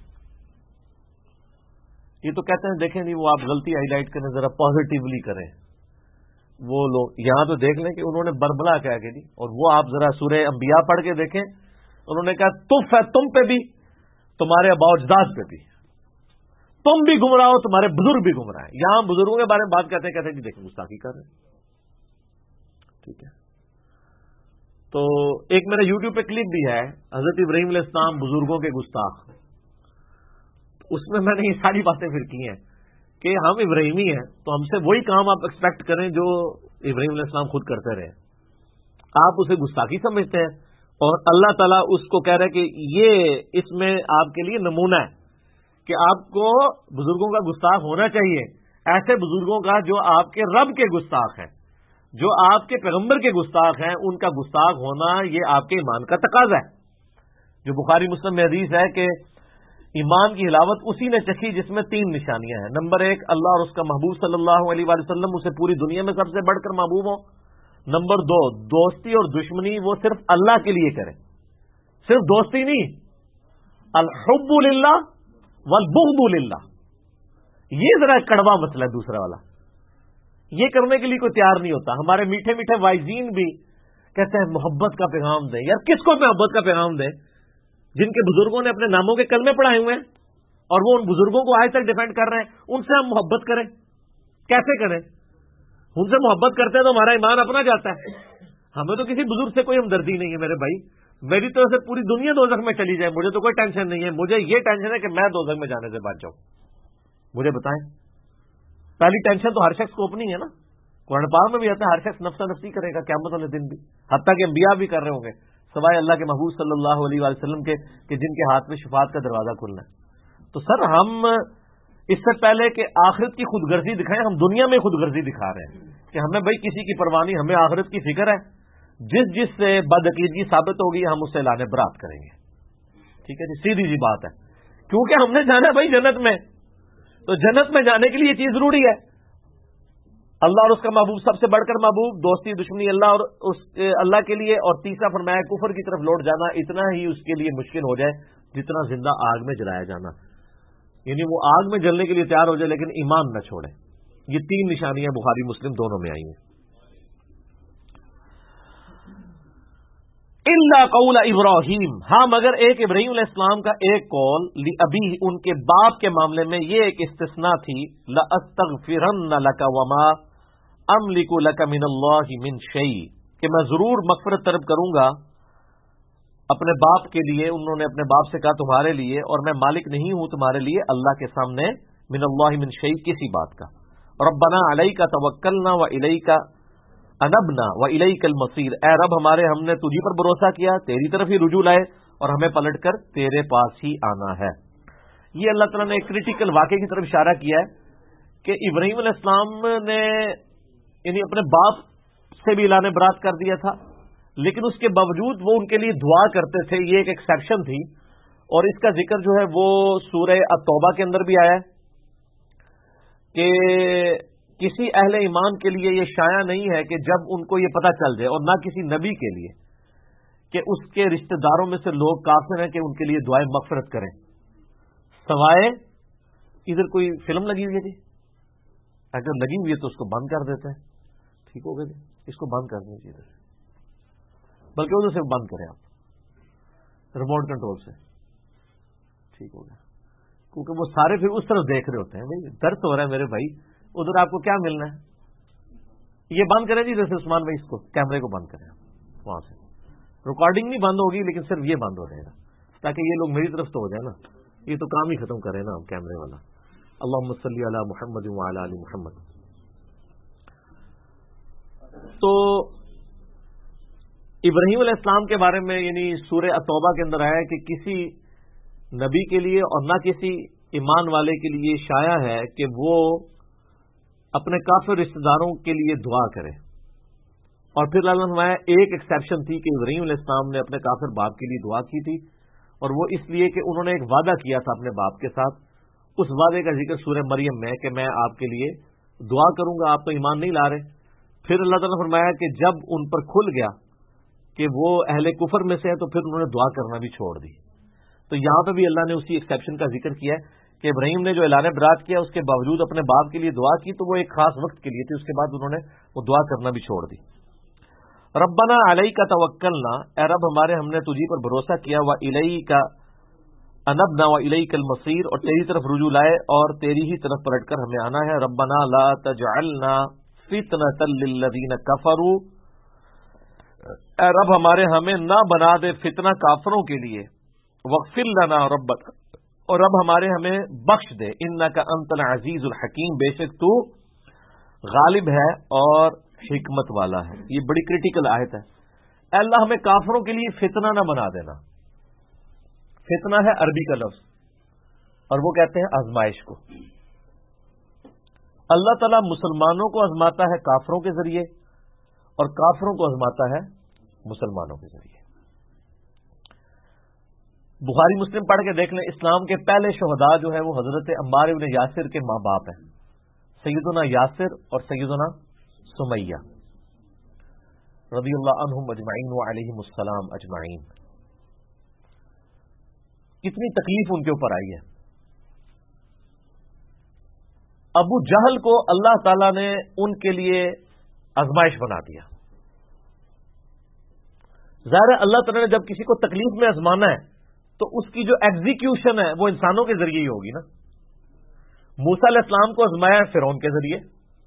یہ تو کہتے ہیں دیکھیں نہیں، وہ آپ غلطی ہائی لائٹ کریں، ذرا پازیٹیولی کریں. وہ لوگ یہاں تو دیکھ لیں کہ انہوں نے بربلا کیا کہ دی، اور وہ آپ ذرا سورہ انبیاء پڑھ کے دیکھیں، انہوں نے کہا تف ہے تم پہ بھی، تمہارے آباء و اجداد پہ بھی، تم بھی گمراہ ہو، تمہارے بزرگ بھی گمراہ ہیں. یہاں بزرگوں کے بارے میں بات کہتے ہیں کہ دیکھیں گستاخی کر رہے ہیں. ٹھیک ہے. تو ایک میرا یوٹیوب پہ کلپ بھی ہے، حضرت ابراہیم علیہ السلام بزرگوں کے گستاخ، اس میں نے یہ ساری باتیں پھر کی ہیں کہ ہم ابراہیمی ہیں تو ہم سے وہی کام آپ ایکسپیکٹ کریں جو ابراہیم علیہ السلام خود کرتے رہے. آپ اسے گستاخی سمجھتے ہیں، اور اللہ تعالیٰ اس کو کہہ رہا ہے کہ یہ اس میں آپ کے لیے نمونہ ہے کہ آپ کو بزرگوں کا گستاخ ہونا چاہیے، ایسے بزرگوں کا جو آپ کے رب کے گستاخ ہیں، جو آپ کے پیغمبر کے گستاخ ہیں، ان کا گستاخ ہونا یہ آپ کے ایمان کا تقاضا ہے. جو بخاری مسلم میں حدیث ہے کہ ایمان کی حلاوت اسی نے چکھی جس میں 3 نشانیاں ہیں. نمبر 1، اللہ اور اس کا محبوب صلی اللہ علیہ وآلہ وسلم اسے پوری دنیا میں سب سے بڑھ کر محبوب ہو. نمبر 2، دوستی اور دشمنی وہ صرف اللہ کے لیے کرے، صرف دوستی نہیں، الحب للہ والبغض للہ. یہ ذرا کڑوا مسئلہ ہے دوسرا والا، یہ کرنے کے لیے کوئی تیار نہیں ہوتا. ہمارے میٹھے میٹھے وائزین بھی کہتے ہیں محبت کا پیغام دیں. یار کس کو محبت کا پیغام دیں؟ جن کے بزرگوں نے اپنے ناموں کے کلمے پڑھائے ہوئے ہیں اور وہ ان بزرگوں کو آج تک ڈیفینڈ کر رہے ہیں، ان سے ہم محبت کریں؟ کیسے کریں؟ ان سے محبت کرتے ہیں تو ہمارا ایمان اپنا جاتا ہے. ہمیں تو کسی بزرگ سے کوئی ہمدردی نہیں ہے میرے بھائی. میری طرف سے پوری دنیا دوزخ میں چلی جائے مجھے تو کوئی ٹینشن نہیں ہے. مجھے یہ ٹینشن ہے کہ میں دوزخ میں جانے سے بچ جاؤں. مجھے بتائیں، پہلی ٹینشن تو ہر شخص کو اپنی ہے نا. قرآن پاک میں بھی آتا ہے ہر شخص نفسا نفسی کرے گا قیامت والے دن بھی، حتیٰ کہ انبیاء بھی کر رہے ہوں گے سوائے اللہ کے محبوب صلی اللہ علیہ وآلہ وسلم کے کہ جن کے ہاتھ میں شفاعت کا دروازہ کھلنا ہے. تو سر ہم اس سے پہلے کہ آخرت کی خود غرضی دکھائیں، ہم دنیا میں خود غرضی دکھا رہے ہیں کہ ہمیں بھائی کسی کی پرواہ نہیں، ہمیں آخرت کی فکر ہے. جس سے بدعقیدگی ثابت ہوگی ہم اسے لانے برات کریں گے. ٹھیک ہے جی، سیدھی سی بات ہے. کیونکہ ہم نے جانا ہے بھائی جنت میں، تو جنت میں جانے کے لیے یہ چیز ضروری ہے. اللہ اور اس کا محبوب سب سے بڑھ کر محبوب، دوستی دشمنی اللہ اور اللہ کے لیے، اور تیسرا فرمایا کفر کی طرف لوٹ جانا اتنا ہی اس کے لیے مشکل ہو جائے جتنا زندہ آگ میں جلایا جانا. یعنی وہ آگ میں جلنے کے لیے تیار ہو جائے لیکن ایمان نہ چھوڑے. یہ 3 نشانیاں بخاری مسلم دونوں میں آئی ہیں. الا قول ابراہیم، ہاں مگر ایک ابراہیم علیہ السلام کا ایک قول لابی، ان کے باپ کے معاملے میں یہ ایک استثناء تھی، لاستغفرن لک وما املک لک من اللہ من شیء، کہ میں ضرور مغفرت طلب کروں گا اپنے باپ کے لیے. انہوں نے اپنے باپ سے کہا تمہارے لیے، اور میں مالک نہیں ہوں تمہارے لیے اللہ کے سامنے من اللہ من شیء کسی بات کا. ربنا علیک توکلنا والیک انبنا والیک المصیر، اے رب ہمارے ہم نے تجھی پر بھروسہ کیا، تیری طرف ہی رجوع لائے اور ہمیں پلٹ کر تیرے پاس ہی آنا ہے. یہ اللہ تعالیٰ نے ایک کریٹیکل واقعے کی طرف اشارہ کیا ہے کہ ابراہیم علیہ السلام نے یعنی اپنے باپ سے بھی اعلان برات کر دیا تھا، لیکن اس کے باوجود وہ ان کے لیے دعا کرتے تھے. یہ ایک ایکسیپشن تھی، اور اس کا ذکر جو ہے وہ سورہ التوبہ کے اندر بھی آیا ہے کہ کسی اہل ایمان کے لیے یہ شایع نہیں ہے کہ جب ان کو یہ پتہ چل جائے، اور نہ کسی نبی کے لیے کہ اس کے رشتہ داروں میں سے لوگ کافر ہیں کہ ان کے لیے دعائیں مغفرت کریں، سوائے ادھر کوئی فلم لگی ہوئی ہے جی، اگر لگی ہوئی ہے تو اس کو بند کر دیتے ہیں. ٹھیک ہوگا جی، اس کو بند کر دیجیے ادھر سے، بلکہ ادھر سے بند کریں آپ ریموٹ کنٹرول سے. ٹھیک ہوگا، کیونکہ وہ سارے پھر اس طرف دیکھ رہے ہوتے ہیں. بھائی درد ہو رہا ہے میرے بھائی، ادھر آپ کو کیا ملنا ہے. یہ بند کریں جی جیسے عثمان بھائی، اس کو کیمرے کو بند کریں وہاں سے. ریکارڈنگ نہیں بند ہوگی لیکن صرف یہ بند ہو جائے گا تاکہ یہ لوگ میری طرف تو ہو جائے نا. یہ تو کام ہی ختم کریں نا ہم کیمرے والا. اللہم صلی علی محمد وعلی آل محمد. تو ابراہیم علیہ السلام کے بارے میں یعنی سورہ التوبہ کے اندر آیا ہے کہ کسی نبی کے لیے اور نہ کسی ایمان والے کے لیے شایع ہے کہ وہ اپنے کافر رشتہ داروں کے لیے دعا کرے. اور پھر اللہ نے ایک ایکسیپشن تھی کہ ابراہیم علیہ السلام نے اپنے کافر باپ کے لیے دعا کی تھی، اور وہ اس لیے کہ انہوں نے ایک وعدہ کیا تھا اپنے باپ کے ساتھ. اس وعدے کا ذکر سورہ مریم میں کہ میں آپ کے لیے دعا کروں گا، آپ تو ایمان نہیں لا رہے. پھر اللہ تعالیٰ نے فرمایا کہ جب ان پر کھل گیا کہ وہ اہل کفر میں سے ہیں تو پھر انہوں نے دعا کرنا بھی چھوڑ دی. تو یہاں پہ بھی اللہ نے اسی ایکسیپشن کا ذکر کیا ہے کہ ابراہیم نے جو اعلان برات کیا اس کے باوجود اپنے باپ کے لیے دعا کی تو وہ ایک خاص وقت کے لیے تھی، اس کے بعد انہوں نے وہ دعا کرنا بھی چھوڑ دی. ربنا علیک توکلنا، اے رب ہمارے ہم نے تجھی پر بھروسہ کیا، والیک انبنا والیک المصیر، اور تیری طرف رجوع لائے اور تیری ہی طرف پلٹ کر ہمیں آنا ہے. ربنا لا تجعلنا فتنة للذین کفروا، اے رب ہمارے ہمیں نہ بنا دے فتنہ کافروں کے لیے. واغفر لنا ربنا، اور رب ہمارے ہمیں بخش دے. انک انت العزیز الحکیم، بے شک تو غالب ہے اور حکمت والا ہے. یہ بڑی کریٹیکل آیت ہے. اے اللہ ہمیں کافروں کے لیے فتنہ نہ بنا دینا. فتنہ ہے عربی کا لفظ اور وہ کہتے ہیں آزمائش کو. اللہ تعالیٰ مسلمانوں کو آزماتا ہے کافروں کے ذریعے اور کافروں کو آزماتا ہے مسلمانوں کے ذریعے. بخاری مسلم پڑھ کے دیکھ لیں، اسلام کے پہلے شہداء جو ہے وہ حضرت عمار ابن یاسر کے ماں باپ ہیں، سیدنا یاسر اور سیدنا سمیہ رضی اللہ عنہم اجمعین وعلیہم السلام اجمعین۔ کتنی تکلیف ان کے اوپر آئی ہے۔ ابو جہل کو اللہ تعالیٰ نے ان کے لیے آزمائش بنا دیا۔ ظاہر ہے اللہ تعالیٰ نے جب کسی کو تکلیف میں آزمانا ہے تو اس کی جو ایگزیکیوشن ہے وہ انسانوں کے ذریعے ہی ہوگی نا۔ موسیٰ علیہ السلام کو آزمایا ہے فرعون کے ذریعے،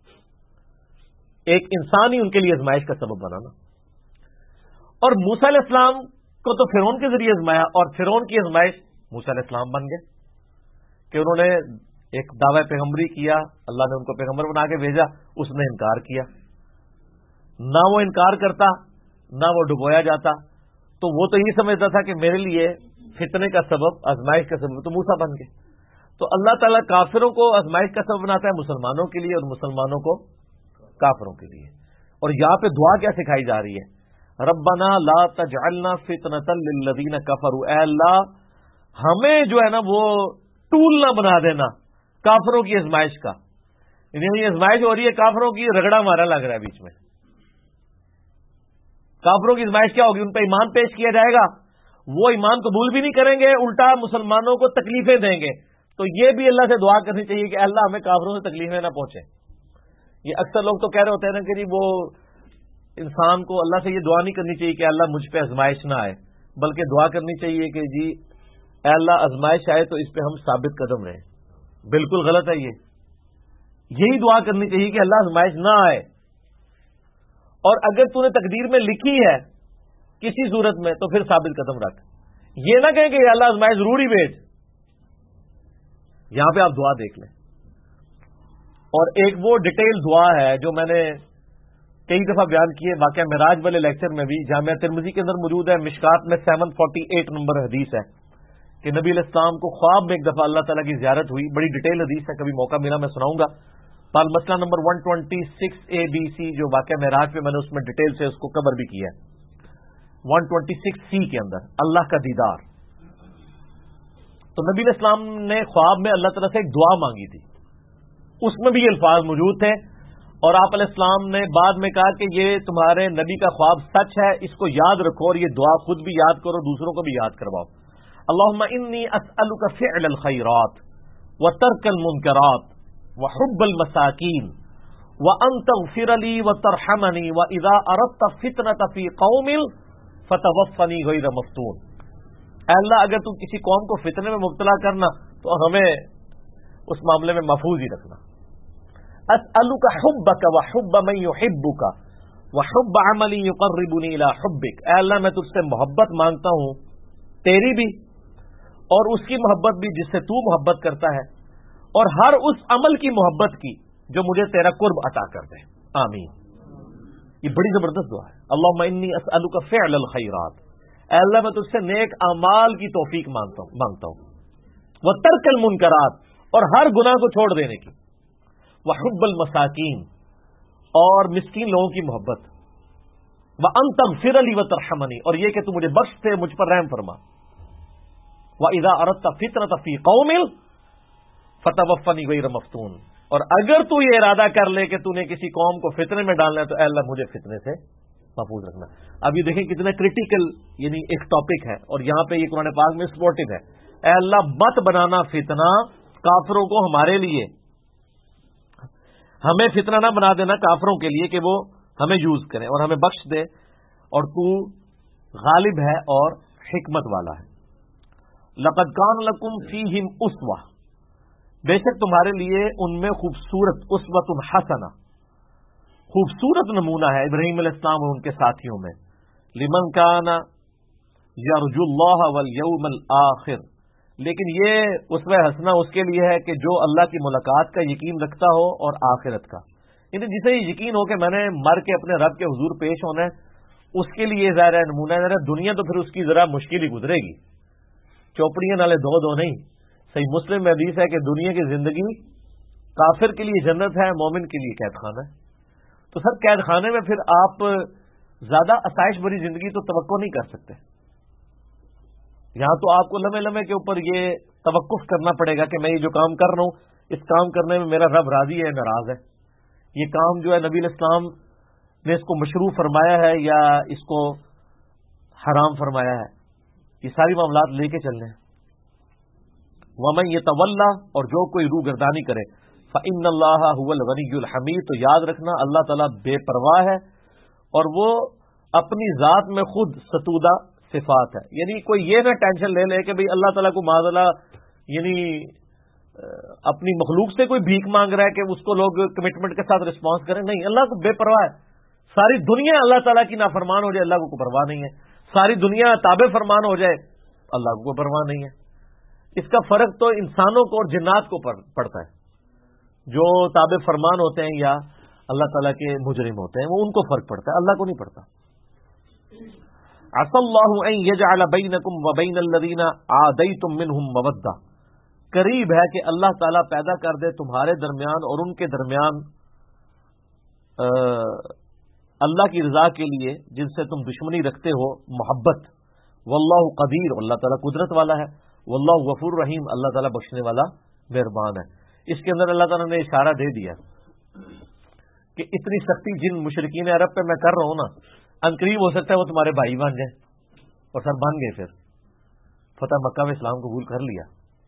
ایک انسان ہی ان کے لیے آزمائش کا سبب بنا نا۔ اور موسیٰ علیہ السلام کو تو فرعون کے ذریعے آزمایا، اور فرعون کی آزمائش موسیٰ علیہ السلام بن گئے کہ انہوں نے ایک دعوی پیغمبری کیا، اللہ نے ان کو پیغمبر بنا کے بھیجا، اس نے انکار کیا۔ نہ وہ انکار کرتا نہ وہ ڈبویا جاتا، تو وہ تو یہ سمجھتا تھا کہ میرے لیے فتنے کا سبب، آزمائش کا سبب تو موسیٰ بن گئے۔ تو اللہ تعالیٰ کافروں کو آزمائش کا سبب بناتا ہے مسلمانوں کے لیے، اور مسلمانوں کو کافروں کے لیے۔ اور یہاں پہ دعا کیا سکھائی جا رہی ہے؟ ربنا لا تجعلنا فتنة للذین کفروا، اے اللہ ہمیں جو ہے نا وہ ٹول نہ بنا دینا کافروں کی آزمائش کا۔ یعنی آزمائش ہو رہی ہے کافروں کی، رگڑا مارا لگ رہا ہے بیچ میں۔ کافروں کی آزمائش کیا ہوگی؟ ان پہ ایمان پیش کیا جائے گا، وہ ایمان قبول بھی نہیں کریں گے، الٹا مسلمانوں کو تکلیفیں دیں گے۔ تو یہ بھی اللہ سے دعا کرنی چاہیے کہ اللہ ہمیں کافروں سے تکلیفیں نہ پہنچیں۔ یہ اکثر لوگ تو کہہ رہے ہوتے ہیں نا کہ جی وہ انسان کو اللہ سے یہ دعا نہیں کرنی چاہیے کہ اللہ مجھ پہ آزمائش نہ آئے، بلکہ دعا کرنی چاہیے کہ جی اے اللہ آزمائش آئے تو اس پہ ہم ثابت قدم رہیں۔ بالکل غلط ہے یہی دعا کرنی چاہیے کہ اللہ آزمائش نہ آئے، اور اگر تو نے تقدیر میں لکھی ہے کسی صورت میں تو پھر ثابت قدم رکھ۔ یہ نہ کہیں کہ یا اللہ آزمائش ضروری بھیج۔ یہاں پہ آپ دعا دیکھ لیں، اور ایک وہ ڈیٹیل دعا ہے جو میں نے کئی دفعہ بیان کی ہے، واقعہ معراج والے لیکچر میں بھی، جامعہ ترمذی کے اندر موجود ہے، مشکات میں 748 نمبر حدیث ہے کہ نبی علیہ السلام کو خواب میں ایک دفعہ اللہ تعالیٰ کی زیارت ہوئی۔ بڑی ڈیٹیل حدیث ہے، کبھی موقع ملا میں سناؤں گا۔ پال مسئلہ نمبر 126ABC جو واقعہ معراج پہ میں نے اس میں ڈیٹیل سے اس کو کور بھی کیا ہے۔ 126C کے اندر اللہ کا دیدار۔ تو نبی علیہ السلام نے خواب میں اللہ تعالیٰ سے ایک دعا مانگی تھی، اس میں بھی یہ الفاظ موجود تھے، اور آپ علیہ السلام نے بعد میں کہا کہ یہ تمہارے نبی کا خواب سچ ہے، اس کو یاد رکھو، اور یہ دعا خود بھی یاد کرو، دوسروں کو بھی یاد کرواؤ۔ اللہم انی اسألک فعل الخیرات وترک المنکرات وحب المساکین وان تغفر لی وترحمنی واذا اردت فتنة فی قوم فتوفنی غیر مفتون۔ اے اللہ اگر تو کسی قوم کو فتنے میں مبتلا کرنا تو ہمیں اس معاملے میں محفوظ ہی رکھنا۔ اسألک حبک وحب من یحبک وحب عمل یقربنی الی حبک۔ اے اللہ میں تجھ سے محبت مانگتا ہوں، تیری بھی اور اس کی محبت بھی جس سے تو محبت کرتا ہے، اور ہر اس عمل کی محبت کی جو مجھے تیرا قرب عطا کر دے، آمین۔ یہ بڑی زبردست دعا ہے۔ اللہم انی اسألک فعل الخیرات، اے اللہ میں تجھ سے نیک اعمال کی توفیق مانگتا ہوں، وترک المنکرات، اور ہر گناہ کو چھوڑ دینے کی، وحب المساکین، اور مسکین لوگوں کی محبت، وان تغفر لی وترحمنی، اور یہ کہ تو مجھے بخش دے، مجھ پر رحم فرما، وَإِذَا أَرَدْتَ فِتْنَةً فِي قَوْمٍ فَتَوَفَّنِي غَيْرَ مَفْتُونٍ، اور اگر تو یہ ارادہ کر لے کہ تو نے کسی قوم کو فتنے میں ڈالنا ہے تو اے اللہ مجھے فتنے سے محفوظ رکھنا۔ اب یہ دیکھیں کتنا کریٹیکل یعنی ایک ٹاپک ہے، اور یہاں پہ یہ قرآن پاک میں سپورٹو ہے۔ اے اللہ مت بنانا فتنہ کافروں کو ہمارے لیے، ہمیں فتنہ نہ بنا دینا کافروں کے لیے کہ وہ ہمیں یوز کریں، اور ہمیں بخش دے، اور تو غالب ہے اور حکمت والا ہے۔ لقد کان لکم فیہم اسوہ، بے شک تمہارے لیے ان میں خوبصورت، اسوۃ حسنہ، خوبصورت نمونہ ہے ابراہیم علیہ السلام اور ان کے ساتھیوں میں، لمن کان یرجو اللہ والیوم الآخر، لیکن یہ اسوہ حسنہ اس کے لیے ہے کہ جو اللہ کی ملاقات کا یقین رکھتا ہو اور آخرت کا، یعنی جسے یہ یقین ہو کہ میں نے مر کے اپنے رب کے حضور پیش ہونا ہے، اس کے لیے ظاہر ہے نمونہ ہے۔ دنیا تو پھر اس کی ذرا مشکل ہی گزرے گی، چوپڑیاں نالے دو نہیں۔ صحیح مسلم میں حدیث ہے کہ دنیا کی زندگی کافر کے لیے جنت ہے، مومن کے لیے قید خانہ ہے۔ تو سر قید خانے میں پھر آپ زیادہ آسائش بھری زندگی تو توقع نہیں کر سکتے، یہاں تو آپ کو لمحے لمحے کے اوپر یہ توقف کرنا پڑے گا کہ میں یہ جو کام کر رہا ہوں اس کام کرنے میں میرا رب راضی ہے ناراض ہے، یہ کام جو ہے نبی الاسلام نے اس کو مشروع فرمایا ہے یا اس کو حرام فرمایا ہے، یہ ساری معاملات لے کے چلنے ہیں۔ وَمَن يَتَوَلَّ، اور جو کوئی روگردانی کرے، فَإِنَّ اللَّهَ هُوَ الْغَنِيُّ الْحَمِيدُ، تو یاد رکھنا اللہ تعالیٰ بے پرواہ ہے اور وہ اپنی ذات میں خود ستودہ صفات ہے۔ یعنی کوئی یہ نہ ٹینشن لے لے کہ بھئی اللہ تعالیٰ کو معاذ اللہ یعنی اپنی مخلوق سے کوئی بھیک مانگ رہا ہے کہ اس کو لوگ کمٹمنٹ کے ساتھ رسپانس کریں، نہیں، اللہ کو بے پرواہ ہے۔ ساری دنیا اللہ تعالیٰ کی نافرمان ہو جائے، اللہ کو کوئی پرواہ نہیں ہے۔ ساری دنیا تابع فرمان ہو جائے، اللہ کو کوئی پرواہ نہیں ہے۔ اس کا فرق تو انسانوں کو اور جنات کو پڑتا ہے، جو تابع فرمان ہوتے ہیں یا اللہ تعالیٰ کے مجرم ہوتے ہیں، وہ ان کو فرق پڑتا ہے، اللہ کو نہیں پڑتا۔ عسى الله ان يجعل بينكم وبين الذين عاديتم منهم مودة، قریب ہے کہ اللہ تعالیٰ پیدا کر دے تمہارے درمیان اور ان کے درمیان اللہ کی رضا کے لیے جن سے تم دشمنی رکھتے ہو محبت۔ واللہ قدیر، اللہ تعالیٰ قدرت والا ہے۔ واللہ غفور رحیم، اللہ تعالیٰ بخشنے والا مہربان ہے۔ اس کے اندر اللہ تعالیٰ نے اشارہ دے دیا کہ اتنی سختی جن مشرکین عرب پہ میں کر رہا ہوں نا، عنقریب ہو سکتا ہے وہ تمہارے بھائی بن جائیں، اور سر بن گئے، پھر فتح مکہ میں اسلام قبول کر لیا۔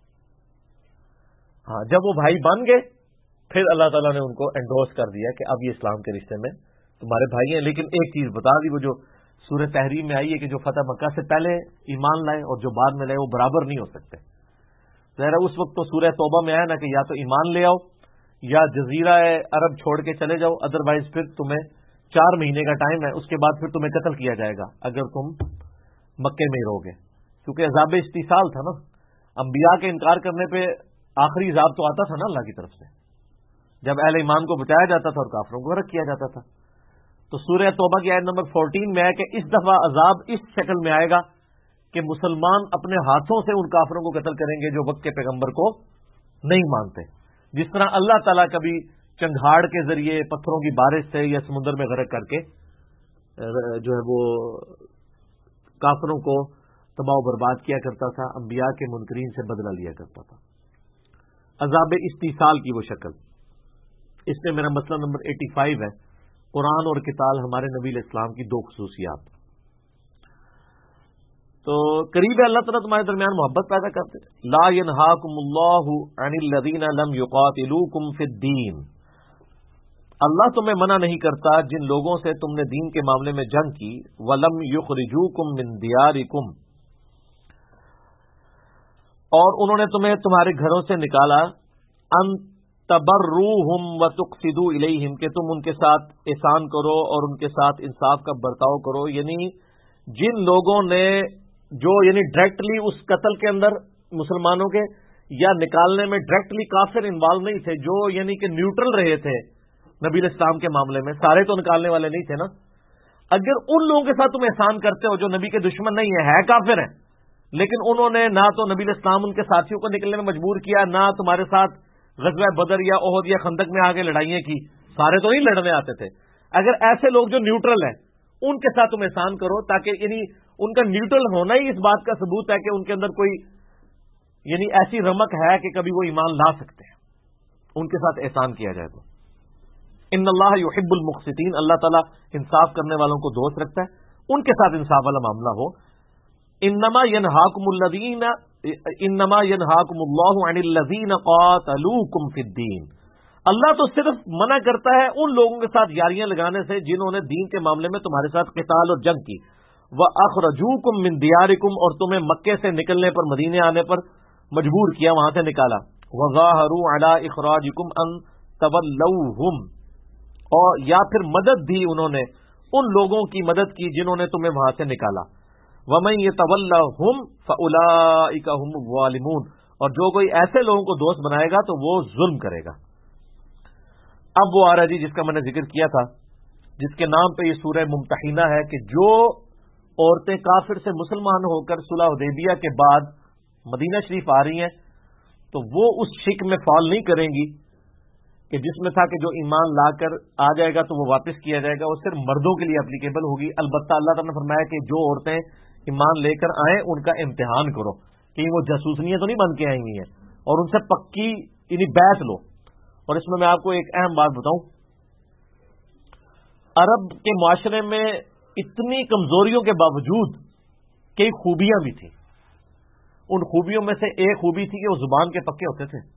ہاں، جب وہ بھائی بن گئے پھر اللہ تعالیٰ نے ان کو انڈورس کر دیا کہ اب یہ اسلام کے رشتے میں تمہارے بھائی ہیں۔ لیکن ایک چیز بتا دی، وہ جو سورہ تحریم میں آئی ہے کہ جو فتح مکہ سے پہلے ایمان لائے اور جو بعد میں لائے وہ برابر نہیں ہو سکتے۔ ظاہر اس وقت تو سورہ توبہ میں آیا نا کہ یا تو ایمان لے آؤ یا جزیرہ عرب چھوڑ کے چلے جاؤ، ادروائز پھر تمہیں 4 مہینے کا ٹائم ہے، اس کے بعد پھر تمہیں قتل کیا جائے گا اگر تم مکے میں رہو گے، کیونکہ عذاب استیصال تھا نا، انبیاء کے انکار کرنے پہ آخری عذاب تو آتا تھا نا اللہ کی طرف سے، جب اہل ایمان کو بچایا جاتا تھا اور کافروں کو غرق کیا جاتا تھا۔ تو سورہ توبہ کی آیت نمبر 14 میں ہے کہ اس دفعہ عذاب اس شکل میں آئے گا کہ مسلمان اپنے ہاتھوں سے ان کافروں کو قتل کریں گے جو وقت کے پیغمبر کو نہیں مانتے، جس طرح اللہ تعالیٰ کبھی چنگھاڑ کے ذریعے پتھروں کی بارش سے یا سمندر میں غرق کر کے جو ہے وہ کافروں کو تباہ و برباد کیا کرتا تھا، انبیاء کے منکرین سے بدلہ لیا کرتا تھا۔ عذاب استیصال کی وہ شکل، اس میں میرا مسئلہ نمبر 85 ہے، قرآن اور قتال ہمارے نبی علیہ السلام کی 2 خصوصیات۔ تو قریب ہے اللہ تعالیٰ تمہارے درمیان محبت پیدا کرتے۔ لا ينهاكم الله عن الذين لم يقاتلوكم في الدين، اللہ تمہیں منع نہیں کرتا جن لوگوں سے تم نے دین کے معاملے میں جنگ کی، وَلَمْ يُخْرِجُوكُمْ مِنْ دِيَارِكُمْ، اور انہوں نے تمہیں تمہارے گھروں سے نکالا، ان تبروہم وتقسطوا الیہم، کہ تم ان کے ساتھ احسان کرو اور ان کے ساتھ انصاف کا برتاؤ کرو۔ یعنی جن لوگوں نے جو یعنی ڈائریکٹلی اس قتل کے اندر مسلمانوں کے یا نکالنے میں ڈائریکٹلی کافر انوالو نہیں تھے، جو یعنی کہ نیوٹرل رہے تھے نبی علیہ السلام کے معاملے میں، سارے تو نکالنے والے نہیں تھے نا۔ اگر ان لوگوں کے ساتھ تم احسان کرتے ہو جو نبی کے دشمن نہیں ہے کافر ہیں، لیکن انہوں نے نہ تو نبی علیہ السلام ان کے ساتھیوں کو نکلنے میں مجبور کیا، نہ تمہارے ساتھ غزوہ بدر یا احد یا خندق میں آگے لڑائیاں کی، سارے تو نہیں لڑنے آتے تھے۔ اگر ایسے لوگ جو نیوٹرل ہیں ان کے ساتھ تم احسان کرو، تاکہ یعنی ان کا نیوٹرل ہونا ہی اس بات کا ثبوت ہے کہ ان کے اندر کوئی یعنی ایسی رمق ہے کہ کبھی وہ ایمان لا سکتے ہیں، ان کے ساتھ احسان کیا جائے تو۔ ان اللہ یحب المقسطین، اللہ تعالیٰ انصاف کرنے والوں کو دوست رکھتا ہے، ان کے ساتھ انصاف والا معاملہ ہو۔ انما ینہاکم اللہ عن الذین قاتلوکم فی الدین، اللہ تو صرف منع کرتا ہے ان لوگوں کے ساتھ یاریاں لگانے سے جنہوں نے دین کے معاملے میں تمہارے ساتھ قتال اور جنگ کی، وَأَخْرَجُوكُم مِّن دِيَارِكُمْ، اور تمہیں مکے سے نکلنے پر، مدینے آنے پر مجبور کیا، وہاں سے نکالا، وَظَاهَرُوا عَلَىٰ إِخْرَاجِكُمْ أَن تَوَلَّوْهُمْ، اور یا پھر مدد دی انہوں نے، ان لوگوں کی مدد کی جنہوں نے تمہیں وہاں سے نکالا، وَمَن يَتَوَلَّهُمْ فَأُولَٰئِكَ هُمُ الظَّالِمُونَ، اور جو کوئی ایسے لوگوں کو دوست بنائے گا تو وہ ظلم کرے گا۔ اب وہ آ رہا جی جس کا میں نے ذکر کیا تھا، جس کے نام پہ یہ سورہ ممتحنہ ہے، کہ جو عورتیں کافر سے مسلمان ہو کر صلح حدیبیہ کے بعد مدینہ شریف آ رہی ہیں تو وہ اس شک میں فال نہیں کریں گی کہ جس میں تھا کہ جو ایمان لا کر آ جائے گا تو وہ واپس کیا جائے گا، وہ صرف مردوں کے لیے اپلیکیبل ہوگی۔ البتہ اللہ تعالیٰ نے فرمایا کہ جو عورتیں ایمان لے کر آئیں ان کا امتحان کرو، کہیں وہ جاسوسنیاں تو نہیں بن کے آئی ہوئی ہیں، اور ان سے پکی یعنی بیعت لو۔ اور اس میں آپ کو ایک اہم بات بتاؤں، عرب کے معاشرے میں اتنی کمزوریوں کے باوجود کئی خوبیاں بھی تھیں۔ ان خوبیوں میں سے ایک خوبی تھی کہ وہ زبان کے پکے ہوتے تھے۔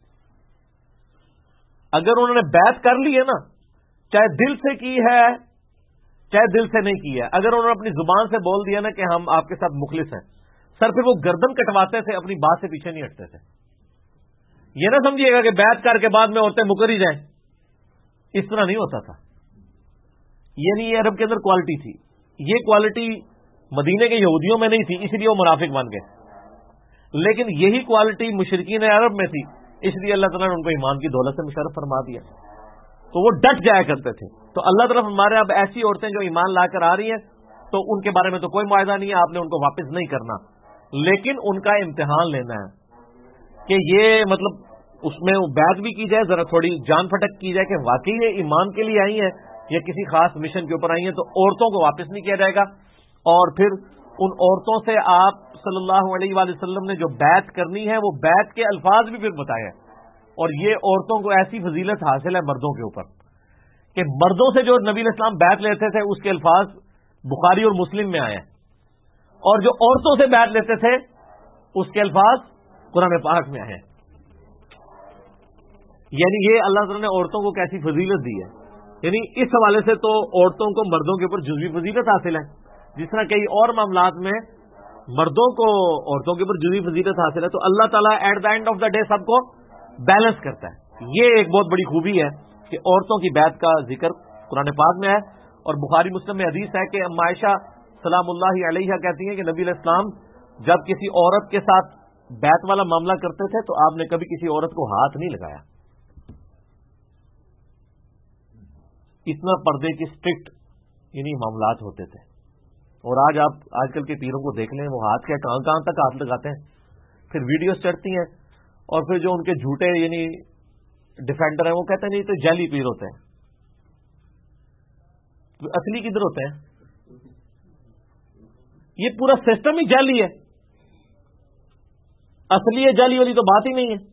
اگر انہوں نے بیعت کر لی ہے نا، چاہے دل سے کی ہے چاہے دل سے نہیں کی ہے، اگر انہوں نے اپنی زبان سے بول دیا نا کہ ہم آپ کے ساتھ مخلص ہیں، سر پھر وہ گردن کٹواتے تھے، اپنی بات سے پیچھے نہیں ہٹتے تھے۔ یہ نہ سمجھیے گا کہ بیعت کر کے بعد میں عورتیں مکر ہی جائیں، اس طرح نہیں ہوتا تھا۔ یعنی یہ عرب کے اندر کوالٹی تھی، یہ کوالٹی مدینے کے یہودیوں میں نہیں تھی، اس لیے وہ منافق بن گئے، لیکن یہی کوالٹی مشرکین عرب میں تھی، اس لیے اللہ تعالیٰ نے ان کو ایمان کی دولت سے مشرف فرما دیا، تو وہ ڈٹ جایا کرتے تھے۔ تو اللہ تعالیٰ ہمارے اب ایسی عورتیں جو ایمان لا کر آ رہی ہیں تو ان کے بارے میں تو کوئی معاہدہ نہیں ہے، آپ نے ان کو واپس نہیں کرنا، لیکن ان کا امتحان لینا ہے کہ یہ مطلب اس میں بیعت بھی کی جائے، ذرا تھوڑی جان پھٹک کی جائے کہ واقعی یہ ایمان کے لیے آئی ہیں یا کسی خاص مشن کے اوپر آئی ہیں، تو عورتوں کو واپس نہیں کیا جائے گا۔ اور پھر ان عورتوں سے آپ صلی اللہ علیہ وآلہ وسلم نے جو بیعت کرنی ہے وہ بیعت کے الفاظ بھی پھر بتائے ہیں، اور یہ عورتوں کو ایسی فضیلت حاصل ہے مردوں کے اوپر کہ مردوں سے جو نبی علیہ السلام بیعت لیتے تھے اس کے الفاظ بخاری اور مسلم میں آئے ہیں، اور جو عورتوں سے بیعت لیتے تھے اس کے الفاظ قرآن پاک میں آئے ہیں۔ یعنی یہ اللہ تعالیٰ نے عورتوں کو کیسی فضیلت دی ہے، یعنی اس حوالے سے تو عورتوں کو مردوں کے اوپر جزوی فضیلت حاصل ہے، جس طرح کئی اور معاملات میں مردوں کو عورتوں کے اوپر جزوی فضیلت حاصل ہے، تو اللہ تعالیٰ at the end of the day سب کو بیلنس کرتا ہے۔ یہ ایک بہت بڑی خوبی ہے کہ عورتوں کی بیعت کا ذکر قرآن پاک میں ہے، اور بخاری مسلم میں حدیث ہے کہ ام عائشہ سلام اللہ علیہا کہتی ہیں کہ نبی علیہ السلام جب کسی عورت کے ساتھ بیعت والا معاملہ کرتے تھے تو آپ نے کبھی کسی عورت کو ہاتھ نہیں لگایا۔ اتنا پردے کی اسٹرکٹ یعنی معاملات ہوتے تھے، اور آج کل کے پیروں کو دیکھ لیں، وہ ہاتھ کیا کہاں تک ہاتھ لگاتے ہیں، پھر ویڈیوز چڑھتی ہیں، اور پھر جو ان کے جھوٹے یعنی ڈیفینڈر ہیں وہ کہتے ہیں نہیں تو جعلی پیر ہوتے ہیں، تو اصلی کدھر ہوتے ہیں؟ یہ پورا سسٹم ہی جعلی ہے، اصلی ہے جعلی والی تو بات ہی نہیں ہے۔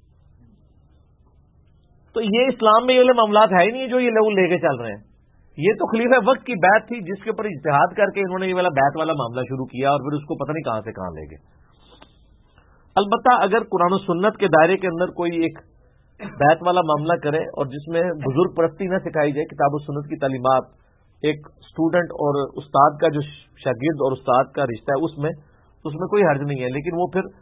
تو یہ اسلام میں یہ والے معاملات ہے ہی نہیں جو یہ لوگ لے کے چل رہے ہیں۔ یہ تو خلیفہ وقت کی بیعت تھی جس کے اوپر اجتہاد کر کے انہوں نے یہ والا بیعت والا معاملہ شروع کیا، اور پھر اس کو پتہ نہیں کہاں سے کہاں لے گئے۔ البتہ اگر قرآن و سنت کے دائرے کے اندر کوئی ایک بیعت والا معاملہ کرے اور جس میں بزرگ پرستی نہ سکھائی جائے، کتاب و سنت کی تعلیمات، ایک اسٹوڈنٹ اور استاد کا جو شاگرد اور استاد کا رشتہ ہے اس میں کوئی حرج نہیں ہے، لیکن وہ پھر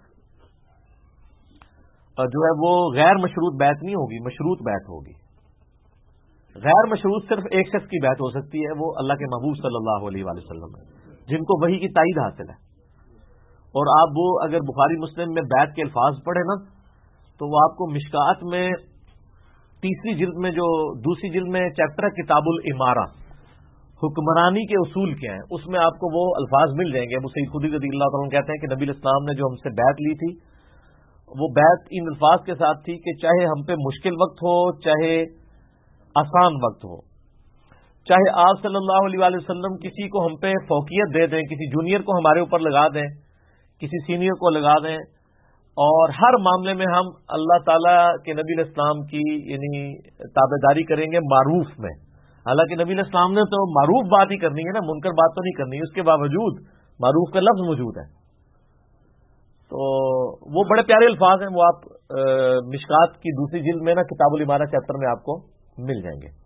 جو ہے وہ غیر مشروط بیعت نہیں ہوگی، مشروط بیعت ہوگی۔ غیر مشروط صرف ایک شخص کی بیعت ہو سکتی ہے، وہ اللہ کے محبوب صلی اللہ علیہ وآلہ وسلم ہے، جن کو وحی کی تائید حاصل ہے۔ اور آپ وہ اگر بخاری مسلم میں بیعت کے الفاظ پڑھیں نا تو وہ آپ کو مشکات میں تیسری جلد میں جو دوسری جلد میں چیپٹر ہے کتاب الامارہ، حکمرانی کے اصول کیا ہیں، اس میں آپ کو وہ الفاظ مل جائیں گے۔ ابو سعید خدری رضی اللہ تعالیٰ عنہ کہتے ہیں کہ نبی علیہ السلام نے جو ہم سے بیعت لی تھی وہ بیعت ان الفاظ کے ساتھ تھی کہ چاہے ہم پہ مشکل وقت ہو، چاہے آسان وقت ہو، چاہے آپ صلی اللہ علیہ وآلہ وسلم کسی کو ہم پہ فوقیت دے دیں، کسی جونیئر کو ہمارے اوپر لگا دیں، کسی سینئر کو لگا دیں، اور ہر معاملے میں ہم اللہ تعالیٰ کے نبی علیہ السلام کی یعنی تابعداری کریں گے معروف میں۔ حالانکہ نبی علیہ السلام نے تو معروف بات ہی کرنی ہے نا، منکر بات تو نہیں کرنی، اس کے باوجود معروف کا لفظ موجود ہے۔ تو وہ بڑے پیارے الفاظ ہیں، وہ آپ مشکات کی دوسری جلد میں نا کتاب الامارہ چیپٹر میں آپ کو مل جائیں گے۔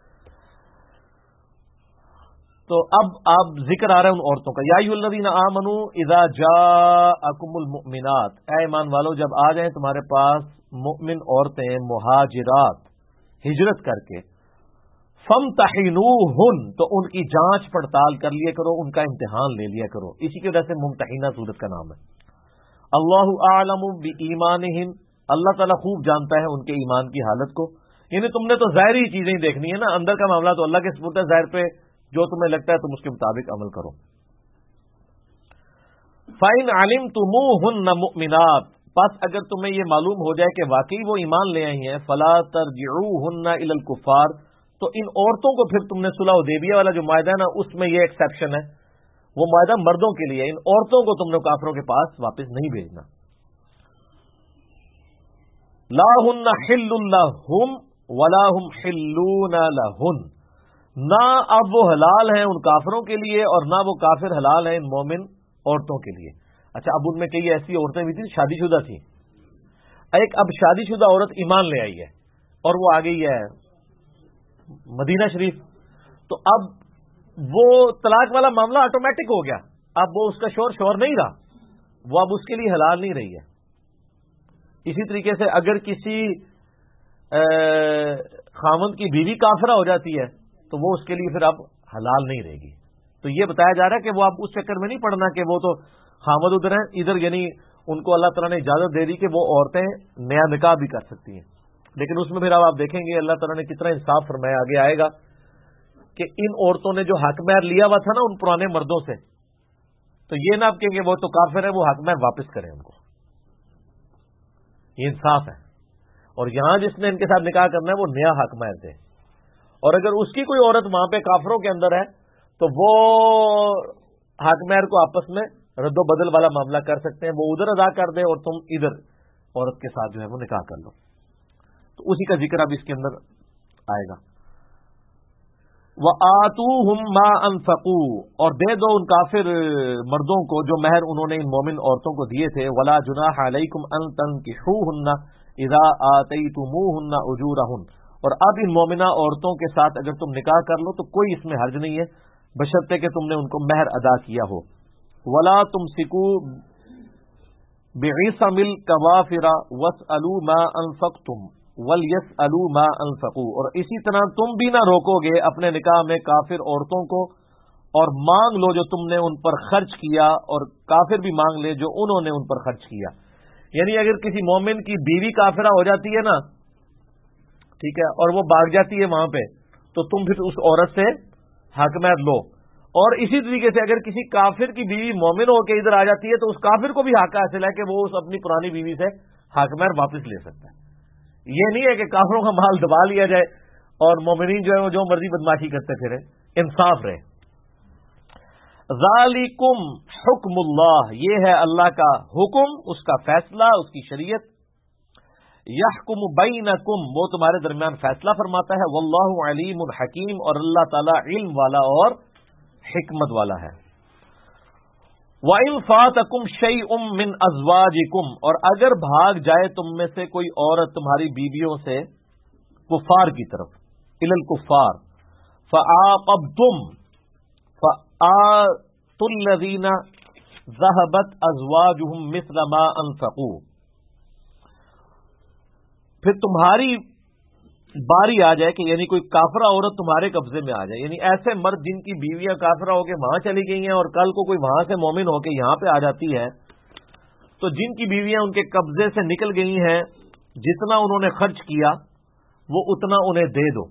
تو اب آپ ذکر آ رہا ہے ان عورتوں کا، یا ایھا الذین آمنوا اذا جاءکم المؤمنات، اے ایمان والو جب آ جائیں تمہارے پاس مؤمن عورتیں مہاجرات ہجرت کر کے، فامتحنوہن تو ان کی جانچ پڑتال کر لیا کرو، ان کا امتحان لے لیا کرو، اسی کی وجہ سے ممتحنہ سورت کا نام ہے۔ اللہ اعلم بایمانہم، اللہ تعالیٰ خوب جانتا ہے ان کے ایمان کی حالت کو، یعنی تم نے تو ظاہری چیزیں ہی دیکھنی ہے نا، اندر کا معاملہ تو اللہ کے سپرد ہے، ظاہر پہ جو تمہیں لگتا ہے تم اس کے مطابق عمل کرو۔ فَإِنْ عَلِمْتُمُوهُنَّ مُؤْمِنَاتٍ، پس اگر تمہیں یہ معلوم ہو جائے کہ واقعی وہ ایمان لے آئی ہیں، فَلَا تَرْجِعُوهُنَّ إِلَى الْكُفَّارِ، تو ان عورتوں کو پھر تم نے صلح حدیبیہ والا جو معاہدہ ہے نا اس میں یہ ایکسیپشن ہے، وہ معاہدہ مردوں کے لیے، ان عورتوں کو تم نے کافروں کے پاس واپس نہیں بھیجنا. لا ہن حل لہم ولا ہم حلون لہن، نہ اب وہ حلال ہیں ان کافروں کے لیے اور نہ وہ کافر حلال ہیں ان مومن عورتوں کے لیے. اچھا، اب ان میں کئی ایسی عورتیں بھی تھیں شادی شدہ تھیں. ایک اب شادی شدہ عورت ایمان لے آئی ہے اور وہ آ گئی ہے مدینہ شریف، تو اب وہ طلاق والا معاملہ آٹومیٹک ہو گیا. اب وہ اس کا شور نہیں رہا، وہ اب اس کے لیے حلال نہیں رہی ہے. اسی طریقے سے اگر کسی خاوند کی بیوی کافرہ ہو جاتی ہے تو وہ اس کے لیے پھر اب حلال نہیں رہے گی. تو یہ بتایا جا رہا ہے کہ وہ اب اس چکر میں نہیں پڑنا کہ وہ تو خامد ادھر ہیں ادھر، یعنی ان کو اللہ تعالیٰ نے اجازت دے دی کہ وہ عورتیں نیا نکاح بھی کر سکتی ہیں. لیکن اس میں پھر اب آپ دیکھیں گے اللہ تعالیٰ نے کتنا انصاف فرمایا. آگے آئے گا کہ ان عورتوں نے جو حق مہر لیا ہوا تھا نا ان پرانے مردوں سے، تو یہ نہ آپ کہیں گے وہ تو کافر ہے، وہ حق مہر واپس کریں ان کو. یہ انصاف ہے. اور یہاں جس نے ان کے ساتھ نکاح کرنا ہے وہ نیا حق مہر دے. اور اگر اس کی کوئی عورت وہاں پہ کافروں کے اندر ہے تو وہ حق مہر کو آپس میں رد و بدل والا معاملہ کر سکتے ہیں. وہ ادھر ادا کر دے اور تم ادھر عورت کے ساتھ جو ہے وہ نکاح کر لو. تو اسی کا ذکر اب اس کے اندر آئے گا. وَآتُوهُمْ مَا أَنفَقُوا، اور دے دو ان کافر مردوں کو جو مہر انہوں نے ان مومن عورتوں کو دیے تھے. وَلَا جُنَاحَ عَلَيْكُمْ أَن تَنكِحُوهُنَّ إِذَا آتَيْتُمُوهُنَّ أُجُورَهُنَّ، اور اب ان مومنہ عورتوں کے ساتھ اگر تم نکاح کر لو تو کوئی اس میں حرج نہیں ہے بشرطے کہ تم نے ان کو مہر ادا کیا ہو. وَلَا تُمْسِكُوا بِعِصَمِ الْكَوَافِرَ وَاسْأَلُوا مَا أَنفَقْتُمْ وَلْيَسْأَلُوا مَا أَنفَقُوا، اور اسی طرح تم بھی نہ روکو گے اپنے نکاح میں کافر عورتوں کو، اور مانگ لو جو تم نے ان پر خرچ کیا، اور کافر بھی مانگ لے جو انہوں نے ان پر خرچ کیا. یعنی اگر کسی مومن کی بیوی کافرہ ہو جاتی ہے نا، ٹھیک ہے، اور وہ بھاگ جاتی ہے وہاں پہ، تو تم پھر اس عورت سے حق مہر لو. اور اسی طریقے سے اگر کسی کافر کی بیوی مومن ہو کے ادھر آ جاتی ہے تو اس کافر کو بھی حق حاصل ہے کہ وہ اس اپنی پرانی بیوی سے حق مہر واپس لے سکتا ہے. یہ نہیں ہے کہ کافروں کا مال دبا لیا جائے اور مومنین جو ہے وہ جو مرضی بدماشی کرتے پھرے. انصاف رہے. ذالکم حکم اللہ، یہ ہے اللہ کا حکم، اس کا فیصلہ، اس کی شریعت. یحکم بینکم، وہ تمہارے درمیان فیصلہ فرماتا ہے. واللہ علیم حکیم، اور اللہ تعالی علم والا اور حکمت والا ہے. وَإِن فَاتَكُمْ شَيْءٌ مِّنْ أَزْوَاجِكُمْ، اور اگر بھاگ جائے تم میں سے کوئی عورت تمہاری بیویوں سے کفار کی طرف، إِلَى الْكُفَّارِ فَعَاقَبْتُمْ فَآتُوا الَّذِينَ ذَهَبَتْ أَزْوَاجُهُمْ مِثْلَ مَا أَنفَقُوا، پھر تمہاری باری آ جائے کہ یعنی کوئی کافرہ عورت تمہارے قبضے میں آ جائے، یعنی ایسے مرد جن کی بیویاں کافرہ ہو کے وہاں چلی گئی ہیں اور کل کو کوئی وہاں سے مومن ہو کے یہاں پہ آ جاتی ہے، تو جن کی بیویاں ان کے قبضے سے نکل گئی ہیں جتنا انہوں نے خرچ کیا وہ اتنا انہیں دے دو.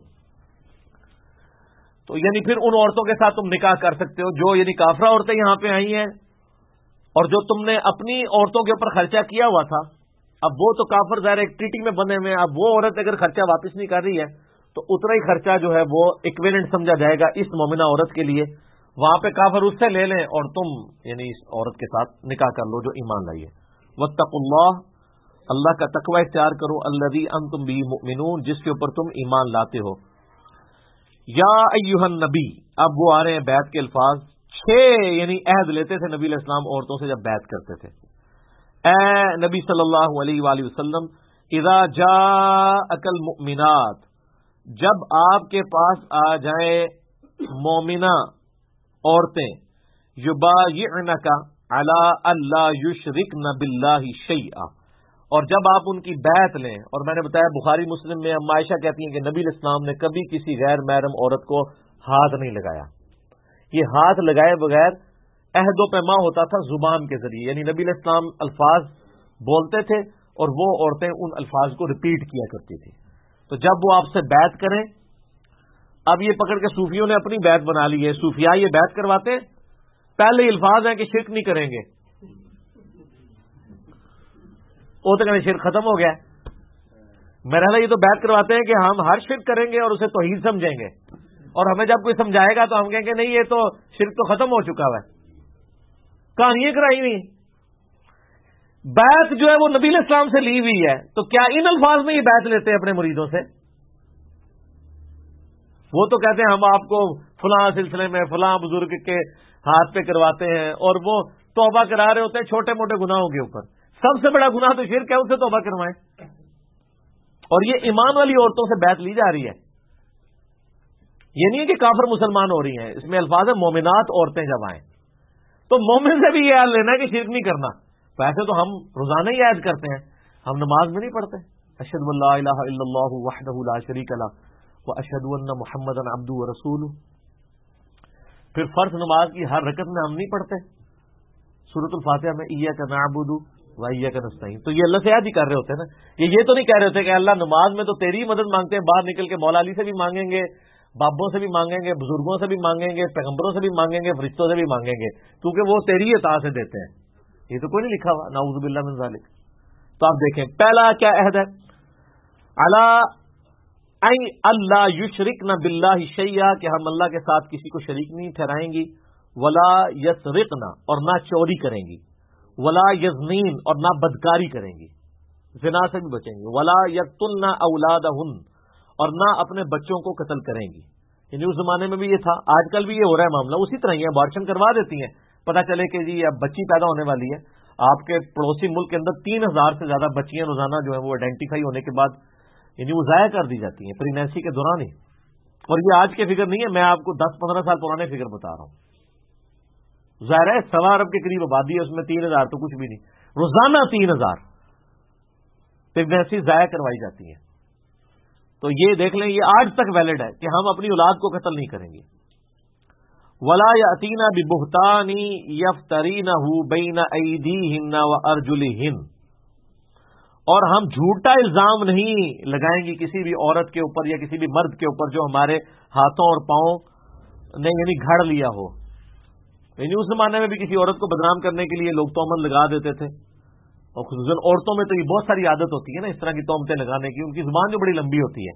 تو یعنی پھر ان عورتوں کے ساتھ تم نکاح کر سکتے ہو جو یعنی کافرہ عورتیں یہاں پہ آئی ہیں اور جو تم نے اپنی عورتوں کے اوپر خرچہ کیا ہوا تھا. اب وہ تو کافر ظاہر ایک ٹریٹی میں بنے ہوئے، اب وہ عورت اگر خرچہ واپس نہیں کر رہی ہے تو اتنا ہی خرچہ جو ہے وہ ایکویلنٹ سمجھا جائے گا اس مومنہ عورت کے لیے. وہاں پہ کافر اس سے لے لیں اور تم یعنی اس عورت کے ساتھ نکاح کر لو جو ایمان لائیے. واتقوا اللہ، اللہ کا تقوی اختیار کرو. الذی انتم بہ مؤمنون، جس کے اوپر تم ایمان لاتے ہو. یا ایھا النبی، اب وہ آ رہے ہیں بیعت کے الفاظ. 6 یعنی عہد لیتے تھے نبی علیہ السلام عورتوں سے جب بیعت کرتے تھے. اے نبی صلی اللہ علیہ وآلہ وسلم، اذا جاءک المؤمنات، جب آپ کے پاس آ جائیں مومنہ عورتیں، یبایعنک علی الا یشرکن باللہ شیئا، اور جب آپ ان کی بیعت لیں. اور میں نے بتایا بخاری مسلم میں ام عائشہ کہتی ہیں کہ نبی علیہ السلام نے کبھی کسی غیر محرم عورت کو ہاتھ نہیں لگایا. یہ ہاتھ لگائے بغیر عہد و پیما ہوتا تھا زبان کے ذریعے، یعنی نبی علیہ السلام الفاظ بولتے تھے اور وہ عورتیں ان الفاظ کو ریپیٹ کیا کرتی تھی. تو جب وہ آپ سے بیعت کریں، اب یہ پکڑ کے صوفیوں نے اپنی بیعت بنا لی ہے. صوفیاء یہ بیعت کرواتے ہیں، پہلے ہی الفاظ ہیں کہ شرک نہیں کریں گے، وہ تو کہتے شرک ختم ہو گیا. میرا یہ تو بیعت کرواتے ہیں کہ ہم ہر شرک کریں گے اور اسے توحید سمجھیں گے، اور ہمیں جب کوئی سمجھائے گا تو ہم کہیں گے نہیں یہ تو شرک تو ختم ہو چکا ہوا ہے. کہانیاں کرائی ہوئی. بیعت جو ہے وہ نبی علیہ السلام سے لی ہوئی ہے، تو کیا ان الفاظ میں یہ بیعت لیتے ہیں اپنے مریدوں سے؟ وہ تو کہتے ہیں ہم آپ کو فلاں سلسلے میں فلاں بزرگ کے ہاتھ پہ کرواتے ہیں، اور وہ توبہ کرا رہے ہوتے ہیں چھوٹے موٹے گناہوں کے اوپر. سب سے بڑا گناہ تو شرک ہے، اس سے توبہ کروائیں. اور یہ ایمان والی عورتوں سے بیعت لی جا رہی ہے. یہ نہیں ہے کہ کافر مسلمان ہو رہی ہیں، اس میں الفاظ ہے مومنات عورتیں جب آئیں. تو مومن سے بھی یہ حال لینا ہے کہ شرک نہیں کرنا. ویسے تو ہم روزانہ ہی عید کرتے ہیں، ہم نماز میں نہیں پڑھتے اشہد ان لا الہ الا اللہ وحدہ لا شریک لہ واشہد ان محمدا عبدہ ورسولہ. پھر فرض نماز کی ہر رکعت میں ہم نہیں پڑھتے سورۃ الفاتحہ میں ایاک نعبد و ایاک نستعین. تو یہ اللہ سے یاد ہی کر رہے ہوتے ہیں نا. یہ تو نہیں کہہ رہے ہوتے کہ اللہ نماز میں تو تیری مدد مانگتے ہیں، باہر نکل کے مولا علی سے بھی مانگیں گے، بابوں سے بھی مانگیں گے، بزرگوں سے بھی مانگیں گے، پیغمبروں سے بھی مانگیں گے، فرشتوں سے بھی مانگیں گے، کیونکہ وہ تیری عطا سے دیتے ہیں. یہ تو کوئی نہیں لکھا ہوا، نعوذ باللہ من ذالک. تو آپ دیکھیں پہلا کیا عہد ہے؟ الا اللہ یشرکن باللہ شیئا، کہ ہم اللہ کے ساتھ کسی کو شریک نہیں ٹھہرائیں گی. ولا یسرقن، اور نہ چوری کریں گی. ولا یزنین، اور نہ بدکاری کریں گی، زنا سے بھی بچیں گی. ولا یقتلن اولادہن، اور نہ اپنے بچوں کو قتل کریں گی. یعنی اس زمانے میں بھی یہ تھا، آج کل بھی یہ ہو رہا ہے معاملہ اسی طرح ہی ہے. ابارشن کروا دیتی ہیں، پتہ چلے کہ جی اب بچی پیدا ہونے والی ہے. آپ کے پڑوسی ملک کے اندر 3000 سے زیادہ بچیاں روزانہ جو ہے وہ آئیڈینٹیفائی ہونے کے بعد یعنی وہ ضائع کر دی جاتی ہیں پریگنینسی کے دوران ہی. اور یہ آج کے فگر نہیں ہے، میں آپ کو 10-15 سال پرانے فگر بتا رہا ہوں. ظاہر ہے 1.25 ارب کے قریب آبادی ہے، اس میں 3000 تو کچھ بھی نہیں. روزانہ 3000 پریگنینسی ضائع کروائی جاتی ہیں. تو یہ دیکھ لیں، یہ آج تک ویلڈ ہے کہ ہم اپنی اولاد کو قتل نہیں کریں گے. ولا یاتینا ببہتان یفترینہ بین ایدیہن وارجلہن، اور ہم جھوٹا الزام نہیں لگائیں گی کسی بھی عورت کے اوپر یا کسی بھی مرد کے اوپر جو ہمارے ہاتھوں اور پاؤں نے یعنی گھڑ لیا ہو. یعنی اس زمانے میں بھی کسی عورت کو بدنام کرنے کے لیے لوگ تہمت لگا دیتے تھے، اور خصوصاً عورتوں میں تو یہ بہت ساری عادت ہوتی ہے نا اس طرح کی تہمتیں لگانے کی. ان کی زبان جو بڑی لمبی ہوتی ہے،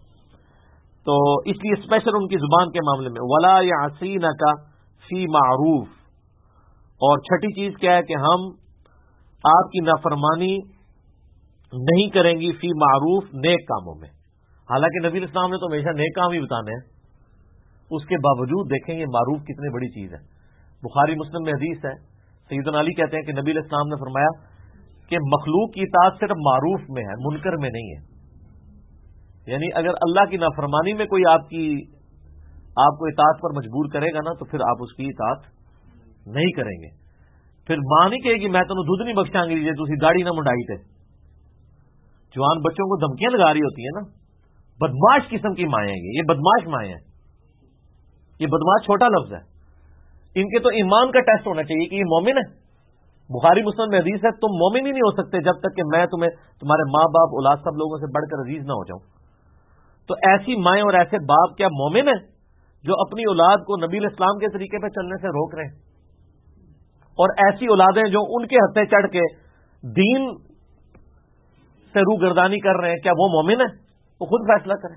تو اس لیے اسپیشل ان کی زبان کے معاملے میں. ولا یعصینک فی معروف، اور چھٹی چیز کیا ہے کہ ہم آپ کی نافرمانی نہیں کریں گی فی معروف، نیک کاموں میں. حالانکہ نبی اسلام نے تو ہمیشہ نیک کام ہی بتانے ہیں، اس کے باوجود دیکھیں یہ معروف کتنی بڑی چیز ہے. بخاری مسلم میں حدیث ہے، سیدنا علی کہتے ہیں کہ نبی اسلام نے فرمایا کہ مخلوق کی اطاعت صرف معروف میں ہے، منکر میں نہیں ہے. یعنی اگر اللہ کی نافرمانی میں کوئی آپ کو اطاعت پر مجبور کرے گا نا تو پھر آپ اس کی اطاعت نہیں کریں گے. پھر ماں نہیں کہے گی میں تمہیں دودھ نہیں بخشاں گی جی تسی داڑھی نہ منڈائی تے. جوان بچوں کو دھمکیاں لگا رہی ہوتی ہیں نا، بدماش قسم کی مائیں ہیں، یہ بدماش مائیں ہیں. یہ بدماش چھوٹا لفظ ہے. ان کے تو ایمان کا ٹیسٹ ہونا چاہیے کہ یہ مومن ہے. بخاری مسلم میں حدیث ہے تم مومن ہی نہیں ہو سکتے جب تک کہ میں تمہیں تمہارے ماں باپ اولاد سب لوگوں سے بڑھ کر عزیز نہ ہو جاؤں. تو ایسی مائیں اور ایسے باپ کیا مومن ہیں جو اپنی اولاد کو نبی الاسلام کے طریقے پہ چلنے سے روک رہے ہیں؟ اور ایسی اولادیں جو ان کے ہتھے چڑھ کے دین سے روگردانی کر رہے ہیں، کیا وہ مومن ہے؟ وہ خود فیصلہ کریں.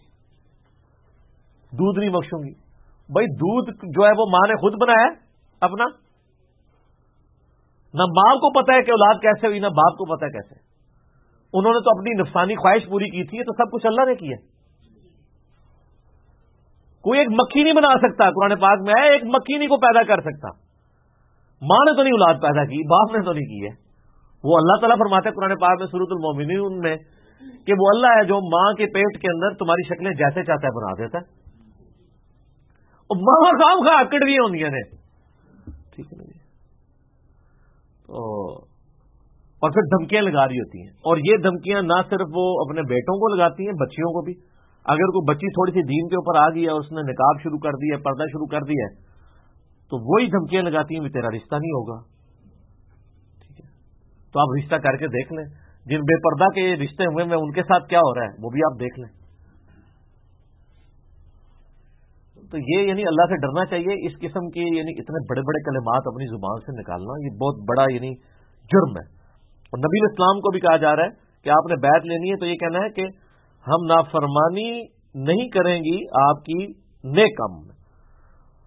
دودھ نہیں بخشوں گی، بھائی دودھ جو ہے وہ ماں نے خود بنایا ہے اپنا. نہ ماں کو پتا ہے کہ اولاد کیسے ہوئی، نہ باپ کو پتا ہے کیسے. انہوں نے تو اپنی نفسانی خواہش پوری کی تھی، تو سب کچھ اللہ نے کیا. کوئی ایک مکھی نہیں بنا سکتا، قرآن پاک میں ہے ایک مکھی نہیں کو پیدا کر سکتا. ماں نے تو نہیں اولاد پیدا کی، باپ نے تو نہیں کی ہے. وہ اللہ تعالیٰ فرماتے ہیں قرآن پاک میں سورۃ المومنون میں کہ وہ اللہ ہے جو ماں کے پیٹ کے اندر تمہاری شکلیں جیسے چاہتا ہے بنا دیتا ہے. اور ماں کام کا آکڑ بھی ہوندی نے، ٹھیک ہے نا جی. اور پھر دھمکیاں لگا رہی ہوتی ہیں. اور یہ دھمکیاں نہ صرف وہ اپنے بیٹوں کو لگاتی ہیں، بچیوں کو بھی. اگر کوئی بچی تھوڑی سی دین کے اوپر آ گئی ہے اور اس نے نقاب شروع کر دی ہے، پردہ شروع کر دیا ہے، تو وہی دھمکیاں لگاتی ہیں کہ تیرا رشتہ نہیں ہوگا. ٹھیک ہے، تو آپ رشتہ کر کے دیکھ لیں. جن بے پردہ کے رشتے ہوئے میں ان کے ساتھ کیا ہو رہا ہے وہ بھی آپ دیکھ لیں. تو یہ یعنی اللہ سے ڈرنا چاہیے. اس قسم کے یعنی اتنے بڑے بڑے کلمات اپنی زبان سے نکالنا یہ بہت بڑا یعنی جرم ہے. اور نبی اسلام کو بھی کہا جا رہا ہے کہ آپ نے بیعت لینی ہے تو یہ کہنا ہے کہ ہم نافرمانی نہیں کریں گی آپ کی نیک کام میں.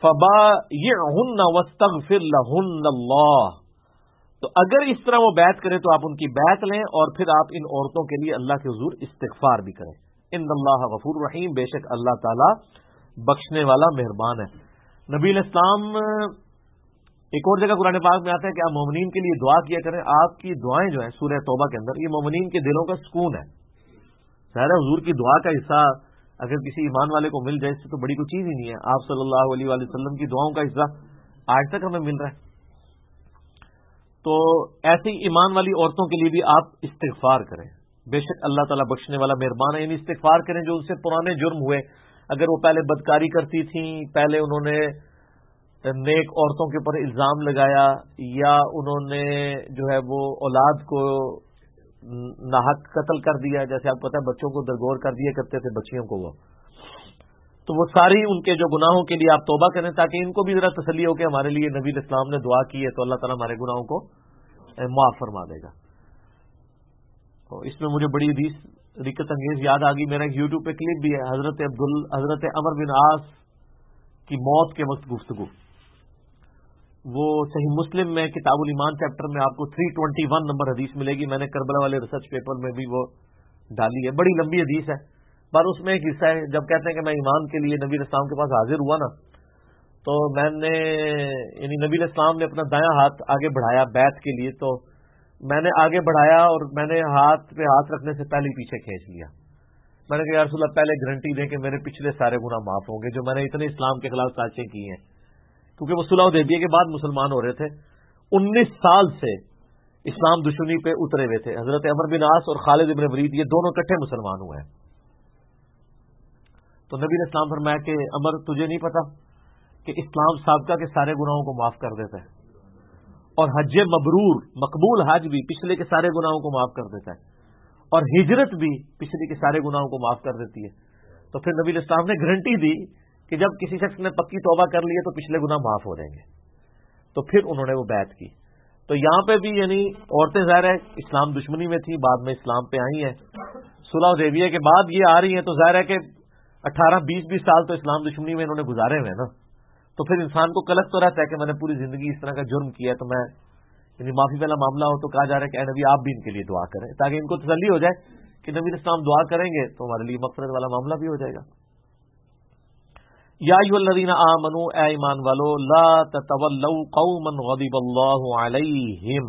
فبایعهن واستغفر لهن اللہ، تو اگر اس طرح وہ بیعت کرے تو آپ ان کی بیعت لیں اور پھر آپ ان عورتوں کے لیے اللہ کے حضور استغفار بھی کریں. ان اللہ غفور رحیم، بے شک اللہ تعالی بخشنے والا مہربان ہے. نبی علیہ السلام ایک اور جگہ قرآن پاک میں آتا ہے کہ آپ مومنین کے لیے دعا کیا کریں. آپ کی دعائیں جو ہیں سورہ توبہ کے اندر، یہ مومنین کے دلوں کا سکون ہے. ظاہر ہے حضور کی دعا کا حصہ اگر کسی ایمان والے کو مل جائے تو بڑی کوئی چیز ہی نہیں ہے. آپ صلی اللہ علیہ وآلہ وسلم کی دعاؤں کا حصہ آج تک ہمیں مل رہا ہے. تو ایسی ایمان والی عورتوں کے لیے بھی آپ استغفار کریں، بے شک اللہ تعالیٰ بخشنے والا مہربان ہے. یعنی استغفار کریں جو ان سے پرانے جرم ہوئے، اگر وہ پہلے بدکاری کرتی تھیں، پہلے انہوں نے نیک عورتوں کے اوپر الزام لگایا، یا انہوں نے جو ہے وہ اولاد کو ناحق قتل کر دیا، جیسے آپ کو پتہ ہے بچوں کو درگور کر دیا کرتے تھے بچیوں کو، وہ تو وہ ساری ان کے جو گناہوں کے لیے آپ توبہ کریں تاکہ ان کو بھی ذرا تسلی ہو کہ ہمارے لیے نبی اسلام نے دعا کی ہے تو اللہ تعالیٰ ہمارے گناہوں کو معاف فرما دے گا. تو اس میں مجھے بڑی حدیث رکت انگیز یاد آ گئی. میرا ایک یوٹیوب پہ کلپ بھی ہے، حضرت عمر بن عاص کی موت کے وقت گفتگو. وہ صحیح مسلم میں کتاب الایمان چیپٹر میں آپ کو 321 نمبر حدیث ملے گی. میں نے کربلا والے ریسرچ پیپر میں بھی وہ ڈالی ہے، بڑی لمبی حدیث ہے، پر اس میں ایک حصہ ہے جب کہتے ہیں کہ میں ایمان کے لیے نبی اسلام کے پاس حاضر ہوا نا، تو میں نے یعنی نبی اسلام نے اپنا دایاں ہاتھ آگے بڑھایا بیعت کے لیے، تو میں نے آگے بڑھایا اور میں نے ہاتھ پہ ہاتھ رکھنے سے پہلے پیچھے کھینچ لیا. میں نے کہا یا رسول اللہ پہلے گارنٹی دیں کہ میرے پچھلے سارے گناہ معاف ہوں گے جو میں نے اتنے اسلام کے خلاف سازشیں کی ہیں، کیونکہ وہ صلح حدیبیہ کے بعد مسلمان ہو رہے تھے. 19 سال سے اسلام دشمنی پہ اترے ہوئے تھے. حضرت عمر بن عاص اور خالد بن ولید یہ دونوں اکٹھے مسلمان ہوئے ہیں. تو نبی علیہ السلام فرمایا کہ عمر تجھے نہیں پتا کہ اسلام سابقہ کے سارے گناہوں کو معاف کر دیتا ہے، اور حج مبرور مقبول حج بھی پچھلے کے سارے گناہوں کو معاف کر دیتا ہے، اور ہجرت بھی پچھلے کے سارے گناہوں کو معاف کر دیتی ہے. تو پھر نبی علیہ السلام نے گارنٹی دی کہ جب کسی شخص نے پکی توبہ کر لی ہے تو پچھلے گناہ معاف ہو جائیں گے. تو پھر انہوں نے وہ بیعت کی. تو یہاں پہ بھی یعنی عورتیں ظاہر ہے اسلام دشمنی میں تھیں، بعد میں اسلام پہ آئی ہیں. صلح حدیبیہ کے بعد یہ آ رہی ہیں تو ظاہر ہے کہ 18-20 سال تو اسلام دشمنی میں انہوں نے گزارے ہوئے ہیں نا. تو پھر انسان کو کلک تو رہتا ہے کہ میں نے پوری زندگی اس طرح کا جرم کیا ہے، تو میں یعنی معافی والا معاملہ ہو تو کہا جا رہا ہے کہ اے نبی آپ بھی ان کے لیے دعا کریں تاکہ ان کو تسلی ہو جائے کہ نبی اسلام دعا کریں گے تو ہمارے لیے مغفرت والا معاملہ بھی ہو جائے گا. یا ایھا الذین آمنوا، اے ایمان والو، لا تتولوا قوما غضب اللہ علیہم،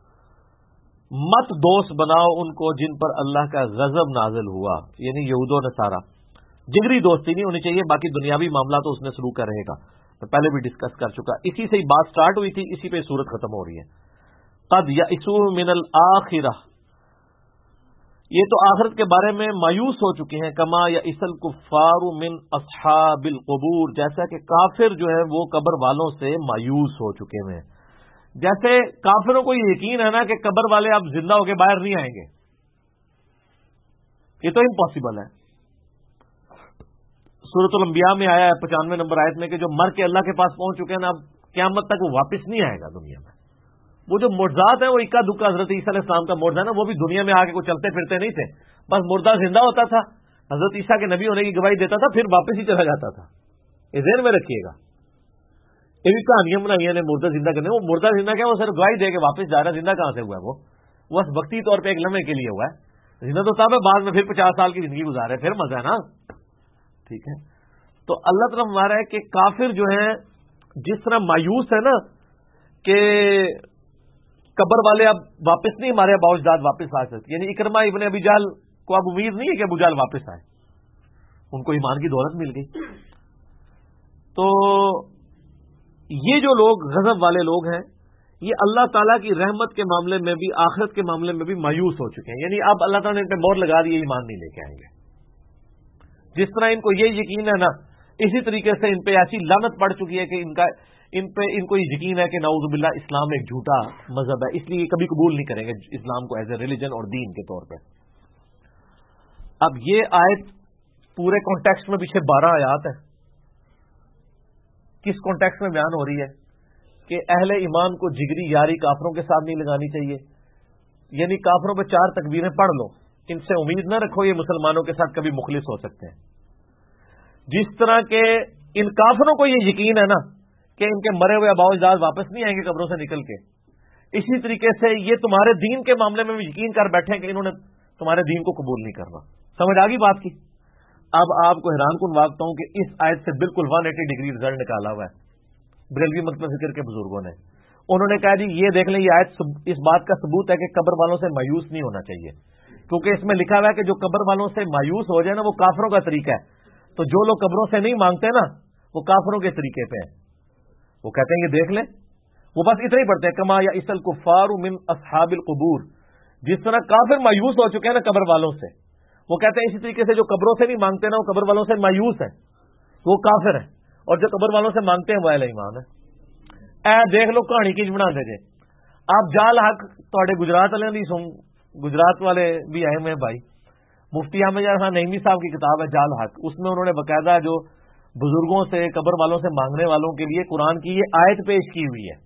مت دوست بناؤ ان کو جن پر اللہ کا غضب نازل ہوا، یعنی یہود و نصارہ. جگری دوستی نہیں ہونی چاہیے، باقی دنیاوی معاملہ تو اس نے سلوک کا رہے گا، میں پہلے بھی ڈسکس کر چکا. اسی سے ہی بات سٹارٹ ہوئی تھی، اسی پہ صورت ختم ہو رہی ہے. قد یئسوا من الآخرہ، یہ تو آخرت کے بارے میں مایوس ہو چکے ہیں. کما یئس الکفار من اصحاب القبور، جیسا کہ کافر جو ہے وہ قبر والوں سے مایوس ہو چکے ہیں. جیسے کافروں کو یہ یقین ہے نا کہ قبر والے اب زندہ ہو کے باہر نہیں آئیں گے، یہ تو امپاسبل ہے. سورۃ الانبیاء میں آیا ہے 95 نمبر آیت میں کہ جو مر کے اللہ کے پاس پہنچ چکے ہیں نا، اب قیامت تک وہ واپس نہیں آئے گا دنیا میں. وہ جو معجزات ہیں وہ اکا دکا حضرت عیسیٰ علیہ السلام کا معجزہ ہے نا، وہ بھی دنیا میں آ کے کوئی چلتے پھرتے نہیں تھے، بس مردہ زندہ ہوتا تھا، حضرت عیسیٰ کے نبی ہونے کی گواہی دیتا تھا، پھر واپس ہی چلا جاتا تھا. یہ ذہن میں رکھیے گا. یہ بھی کہانیاں بنائی ہیں مردہ زندہ کرنے. وہ مردہ زندہ کیا، وہ صرف گواہی دے کے واپس جا رہا ہے. زندہ کہاں سے ہوا ہے؟ وہ بس وقتی طور پہ ایک لمحے کے لیے ہوا ہے. زندہ تو صاحب ہے بعد میں پھر 50 سال کی زندگی گزارے، پھر مزہ ہے نا. ٹھیک ہے، تو اللہ تعالیٰ ہمارا ہے کہ کافر جو ہیں جس طرح مایوس ہے نا کہ قبر والے اب واپس نہیں، ہمارے باوجداد واپس آ سکتے. یعنی اکرمہ ابن ابی جہل کو اب امید نہیں ہے کہ ابو جہل واپس آئے، ان کو ایمان کی دولت مل گئی. تو یہ جو لوگ غضب والے لوگ ہیں، یہ اللہ تعالیٰ کی رحمت کے معاملے میں بھی آخرت کے معاملے میں بھی مایوس ہو چکے ہیں. یعنی اب اللہ تعالیٰ نے ان پہ مہر لگا دی، ایمان نہیں لے کے آئیں گے. جس طرح ان کو یہ یقین ہے نا، اسی طریقے سے ان پہ ایسی لعنت پڑ چکی ہے کہ ان کو یہ یقین ہے کہ نعوذ باللہ اسلام ایک جھوٹا مذہب ہے، اس لیے یہ کبھی قبول نہیں کریں گے اسلام کو ایز اے ریلیجن اور دین کے طور پہ. اب یہ آیت پورے کانٹیکسٹ میں پیچھے 12 آیات ہے. کس کانٹیکسٹ میں بیان ہو رہی ہے کہ اہل ایمان کو جگری یاری کافروں کے ساتھ نہیں لگانی چاہیے. یعنی کافروں پہ 4 تکبیریں پڑھ لو، ان سے امید نہ رکھو یہ مسلمانوں کے ساتھ کبھی مخلص ہو سکتے ہیں. جس طرح کے ان کافروں کو یہ یقین ہے نا کہ ان کے مرے ہوئے آباء و اجداد واپس نہیں آئیں گے قبروں سے نکل کے، اسی طریقے سے یہ تمہارے دین کے معاملے میں بھی یقین کر بیٹھے کہ انہوں نے تمہارے دین کو قبول نہیں کرنا. سمجھ آ گئی بات کی؟ اب آپ کو حیران کن واقعہ ہوں کہ اس آیت سے بالکل 180 ڈگری رزلٹ نکالا ہوا ہے بریلوی مکتب فکر کے بزرگوں نے. انہوں نے کہا جی یہ دیکھ لیں، یہ آیت اس بات کا ثبوت ہے کہ قبر والوں سے مایوس نہیں ہونا چاہیے، کیونکہ اس میں لکھا ہوا ہے کہ جو قبر والوں سے مایوس ہو جائے نا وہ کافروں کا طریقہ ہے. تو جو لوگ قبروں سے نہیں مانگتے نا وہ کافروں کے طریقے پہ ہیں. وہ کہتے ہیں یہ دیکھ لیں، وہ بس اتنا ہی پڑھتے ہیں کما یا اسل کفار من اصحاب القبور، جس طرح کافر مایوس ہو چکے ہیں نا قبر والوں سے، وہ کہتے ہیں اسی طریقے سے جو قبروں سے نہیں مانگتے نا وہ قبر والوں سے مایوس ہیں، وہ کافر ہیں، اور جو قبر والوں سے مانگتے ہیں وہ اہل ایمان ہے. اے دیکھ لو کہانی کی بنا دے جے. آپ جال حق تھوڑے گجرات والے دی سن، گجرات والے بھی آئے ہوئے بھائی، مفتی احمد خان نعیمی صاحب کی کتاب ہے جال حق، اس میں انہوں نے باقاعدہ جو بزرگوں سے قبر والوں سے مانگنے والوں کے لیے قرآن کی یہ آیت پیش کی ہوئی ہے.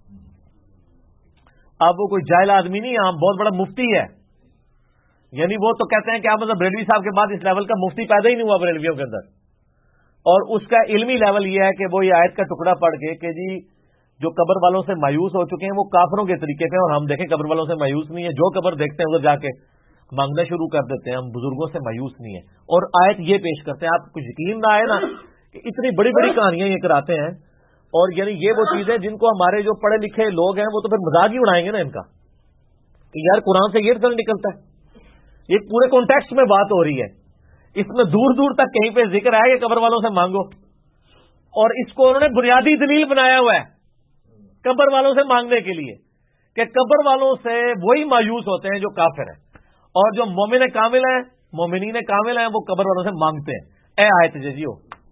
اب وہ کوئی جاہل آدمی نہیں، عام بہت بڑا مفتی ہے، یعنی وہ تو کہتے ہیں کہ آپ مطلب بریلوی صاحب کے بعد اس لیول کا مفتی پیدا ہی نہیں ہوا بریلویوں کے اندر. اور اس کا علمی لیول یہ ہے کہ وہ یہ آیت کا ٹکڑا پڑھ کے کہ جی جو قبر والوں سے مایوس ہو چکے ہیں وہ کافروں کے طریقے پہ، اور ہم دیکھیں قبر والوں سے مایوس نہیں ہے، جو قبر دیکھتے ہیں ادھر جا کے مانگنا شروع کر دیتے ہیں، ہم بزرگوں سے مایوس نہیں ہے. اور آیت یہ پیش کرتے ہیں، آپ کو یقین نہ آئے نا کہ اتنی بڑی بڑی کہانیاں یہ کراتے ہیں. اور یعنی یہ وہ چیزیں جن کو ہمارے جو پڑھے لکھے لوگ ہیں وہ تو پھر مزاق ہی اڑائیں گے نا ان کا کہ یار قرآن سے یہ رزلٹ نکلتا ہے. یہ پورے کانٹیکسٹ میں بات ہو رہی ہے، اس میں دور دور تک کہیں پہ ذکر ہے کہ قبر والوں سے مانگو، اور اس کو انہوں نے بنیادی دلیل بنایا ہوا ہے قبر والوں سے مانگنے کے لیے کہ قبر والوں سے وہی مایوس ہوتے ہیں جو کافر ہیں، اور جو مومن کامل ہیں، مومنین کامل ہیں، وہ قبر والوں سے مانگتے ہیں. اے آیت جیو،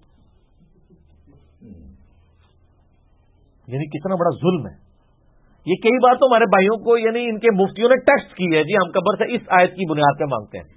یعنی کتنا بڑا ظلم ہے یہ. کئی بار تو ہمارے بھائیوں کو یعنی ان کے مفتیوں نے ٹیکسٹ کی ہے جی ہم قبر سے اس آیت کی بنیاد پہ مانگتے ہیں.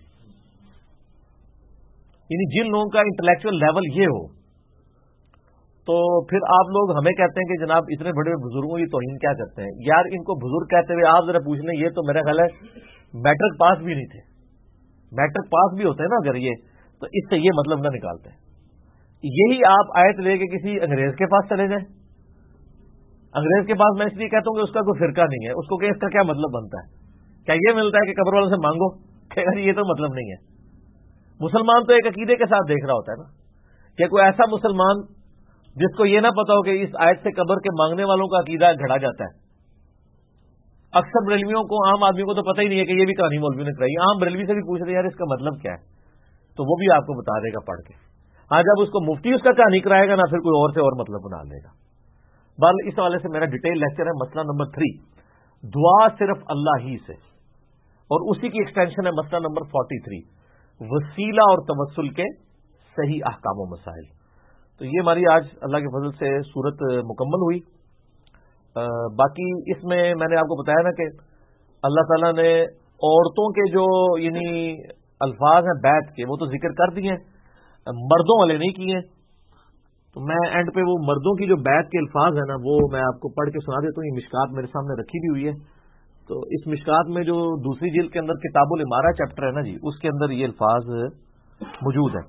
یعنی جن لوگوں کا انٹلیکچوئل لیول یہ ہو تو پھر آپ لوگ ہمیں کہتے ہیں کہ جناب اتنے بڑے بزرگوں کی توہین کیا کرتے ہیں. یار ان کو بزرگ کہتے ہوئے آپ ذرا پوچھ لیں، یہ تو میرا خیال ہے میٹرک پاس بھی نہیں تھے. میٹرک پاس بھی ہوتے ہیں نا اگر یہ، تو اس سے یہ مطلب نہ نکالتے ہیں. یہی آپ آیت لے کے کسی انگریز کے پاس چلے جائیں، انگریز کے پاس میں اس لیے کہتا ہوں کہ اس کا کوئی فرقہ نہیں ہے، اس کو کہ اس کا کیا مطلب بنتا ہے؟ کیا یہ ملتا ہے کہ قبر والوں سے مانگو؟ کہ یہ تو مطلب نہیں ہے. مسلمان تو ایک عقیدے کے ساتھ دیکھ رہا ہوتا ہے نا، کہ کوئی ایسا مسلمان جس کو یہ نہ پتا ہو کہ اس آیت سے قبر کے مانگنے والوں کا عقیدہ گھڑا جاتا ہے. اکثر بریلویوں کو، عام آدمی کو تو پتہ ہی نہیں ہے کہ یہ بھی کہانی مولوی نے کرائی. عام بریلوی سے بھی پوچھ رہے یار اس کا مطلب کیا ہے، تو وہ بھی آپ کو بتا دے گا پڑھ کے. ہاں جب اس کو مفتی اس کا کہانی کرائے گا نا پھر کوئی اور سے اور مطلب بنا لے گا. بال اس حوالے سے میرا ڈیٹیل لیکچر ہے مسئلہ نمبر 3، دعا صرف اللہ ہی سے، اور اسی کی ایکسٹینشن ہے مسئلہ نمبر 43، وسیلہ اور توسل کے صحیح احکام و مسائل. تو یہ ہماری آج اللہ کے فضل سے صورت مکمل ہوئی. باقی اس میں نے آپ کو بتایا نا کہ اللہ تعالیٰ نے عورتوں کے جو یعنی الفاظ ہیں بیعت کے وہ تو ذکر کر دیے ہیں، مردوں والے نہیں کیے. تو میں اینڈ پہ وہ مردوں کی جو بیعت کے الفاظ ہیں نا وہ میں آپ کو پڑھ کے سنا دیتا ہوں. یہ مشکات میرے سامنے رکھی بھی ہوئی ہے، تو اس مشکات میں جو دوسری جلد کے اندر کتاب الامارہ چیپٹر ہے نا جی، اس کے اندر یہ الفاظ موجود ہیں،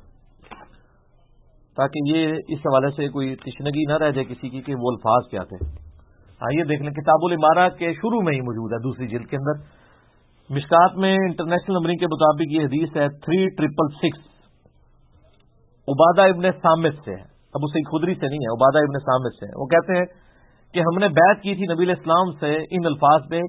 تاکہ یہ اس حوالے سے کوئی تشنگی نہ رہ جائے کسی کی کہ وہ الفاظ کیا تھے. ہاں یہ دیکھ لیں کتاب الامارہ کے شروع میں ہی موجود ہے دوسری جلد کے اندر. مشکات میں انٹرنیشنل نمبرنگ کے مطابق یہ حدیث ہے 3666، عبادہ ابن صامت سے ہے، ابو سعید خدری سے نہیں ہے، عبادہ ابن صامت سے ہے. وہ کہتے ہیں کہ ہم نے بیعت کی تھی نبی علیہ السلام سے ان الفاظ پہ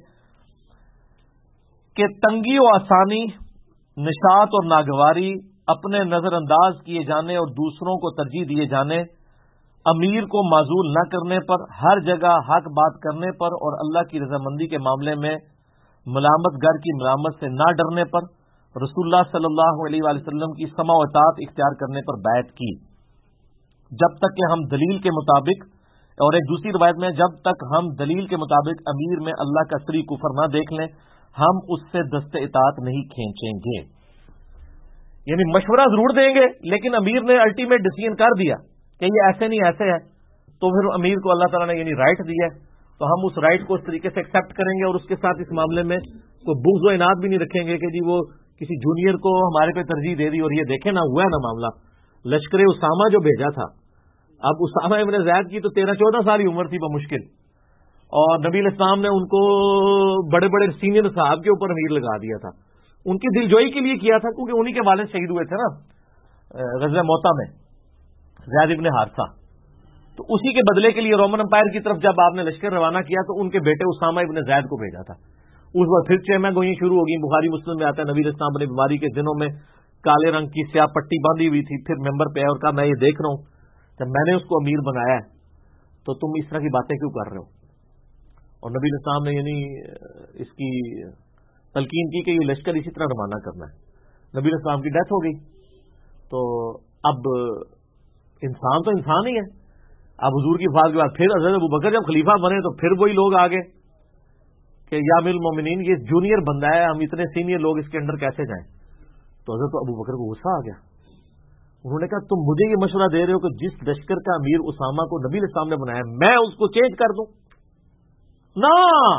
کہ تنگی و آسانی، نشاط اور ناگواری، اپنے نظر انداز کیے جانے اور دوسروں کو ترجیح دیے جانے، امیر کو معزول نہ کرنے پر، ہر جگہ حق بات کرنے پر، اور اللہ کی رضامندی کے معاملے میں ملامت گر کی ملامت سے نہ ڈرنے پر، رسول اللہ صلی اللہ علیہ وآلہ وسلم کی سمع و اطاعت اختیار کرنے پر بیعت کی، جب تک کہ ہم دلیل کے مطابق، اور ایک دوسری روایت میں جب تک ہم دلیل کے مطابق امیر میں اللہ کا صریح کفر نہ دیکھ لیں ہم اس سے دست اطاعت نہیں کھینچیں گے. یعنی مشورہ ضرور دیں گے لیکن امیر نے الٹیمیٹ ڈیسیژن کر دیا کہ یہ ایسے نہیں ایسے ہے، تو پھر امیر کو اللہ تعالیٰ نے یعنی رائٹ دیا ہے، تو ہم اس رائٹ کو اس طریقے سے ایکسیپٹ کریں گے، اور اس کے ساتھ اس معاملے میں کوئی بغض و عناد بھی نہیں رکھیں گے کہ جی وہ کسی جونیئر کو ہمارے پہ ترجیح دے دی. اور یہ دیکھیں نا ہوا ہے نا معاملہ، لشکر اسامہ جو بھیجا تھا اب اسامہ ابن زید کی تو 13-14 سال کی عمر تھی بمشکل، اور نبی علیہ السلام نے ان کو بڑے بڑے سینئر صحاب کے اوپر امیر لگا دیا تھا، ان کی دلجوئی کے لیے کیا تھا، کیونکہ انہی کے والد شہید ہوئے تھے نا غزوہ موتا میں، زید ابن حارثہ، تو اسی کے بدلے کے لیے رومن امپائر کی طرف جب آپ نے لشکر روانہ کیا تو ان کے بیٹے اسامہ ابن زید کو بھیجا تھا۔ اس وقت پھر 6 ماہ گوئیں شروع ہو گئی، بخاری مسلم میں آتا ہے نبی علیہ السلام اپنی بیماری کے دنوں میں کالے رنگ کی سیاہ پٹی باندھی ہوئی تھی، پھر ممبر پہ آئے اور کہا میں یہ دیکھ رہا ہوں جب میں نے اس کو امیر بنایا ہے تو تم اس طرح کی باتیں کیوں کر رہے ہو؟ اور نبی علیہ السلام نے یعنی اس کی تلقین کی کہ یہ لشکر اسی طرح روانہ کرنا ہے۔ نبی علیہ السلام کی ڈیتھ ہو گئی، تو اب انسان تو انسان ہی ہے۔ اب حضور کی وفات کے بعد پھر حضرت ابوبکر جب خلیفہ بنے تو پھر وہی لوگ آگے کہ یا امیر المومنین یہ جونیئر بندہ ہے، ہم اتنے سینئر لوگ اس کے اندر کیسے جائیں؟ تو حضرت ابوبکر کو غصہ آ گیا، انہوں نے کہا تم مجھے یہ مشورہ دے رہے ہو کہ جس لشکر کا امیر اسامہ کو نبی علیہ السلام نے بنایا میں اس کو چینج کر دوں؟ نہ،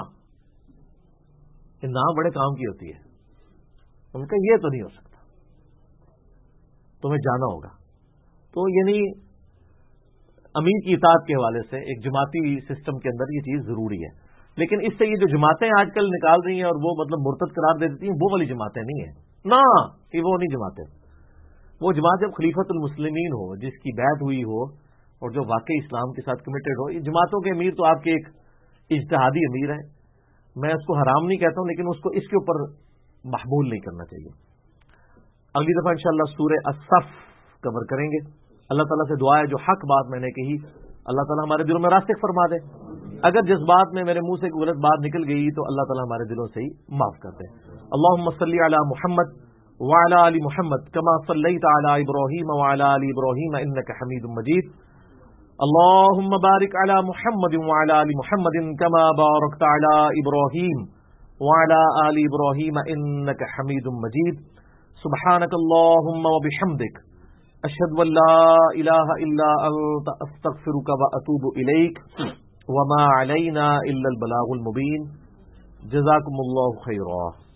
یہ نہ بڑے کام کی ہوتی ہے۔ ان کا یہ تو نہیں ہو سکتا، تمہیں جانا ہوگا۔ تو یعنی امیر کی اطاعت کے حوالے سے ایک جماعتی سسٹم کے اندر یہ چیز ضروری ہے، لیکن اس سے یہ جو جماعتیں آج کل نکال رہی ہیں اور وہ مطلب مرتد قرار دے دیتی ہیں، وہ والی جماعتیں نہیں ہیں، نہ کہ وہ نہیں جماعتیں۔ وہ جماعت جب خلیفۃ المسلمین ہو، جس کی بیعت ہوئی ہو اور جو واقعی اسلام کے ساتھ کمیٹڈ ہو، یہ جماعتوں کے امیر تو آپ کے ایک اجتہادی امیر ہیں، میں اس کو حرام نہیں کہتا ہوں، لیکن اس کو اس کے اوپر محمول نہیں کرنا چاہیے۔ اگلی دفعہ انشاءاللہ سورہ الصف کور کریں گے۔ اللہ تعالیٰ سے دعا ہے جو حق بات میں نے کہی اللہ تعالیٰ ہمارے دلوں میں راسخ فرما دے، اگر جس بات میں میرے منہ سے کوئی غلط بات نکل گئی تو اللہ تعالیٰ ہمارے دلوں سے ہی معاف کر دے۔ اللہم صلی علی محمد وعلی آل محمد کما صلیت علی ابراہیم وعلی آل ابراہیم انک حمید مجید، اللہم بارک علی محمد وعلی آل محمد کما بارکت علی ابراہیم وعلی آل ابراہیم انک حمید مجید، سبحانک اللہم وبحمدک اشہد ان لا الہ الا انت استغفرک واتوب الیک وما علینا الا البلاغ المبین، جزاکم اللہ خیرا۔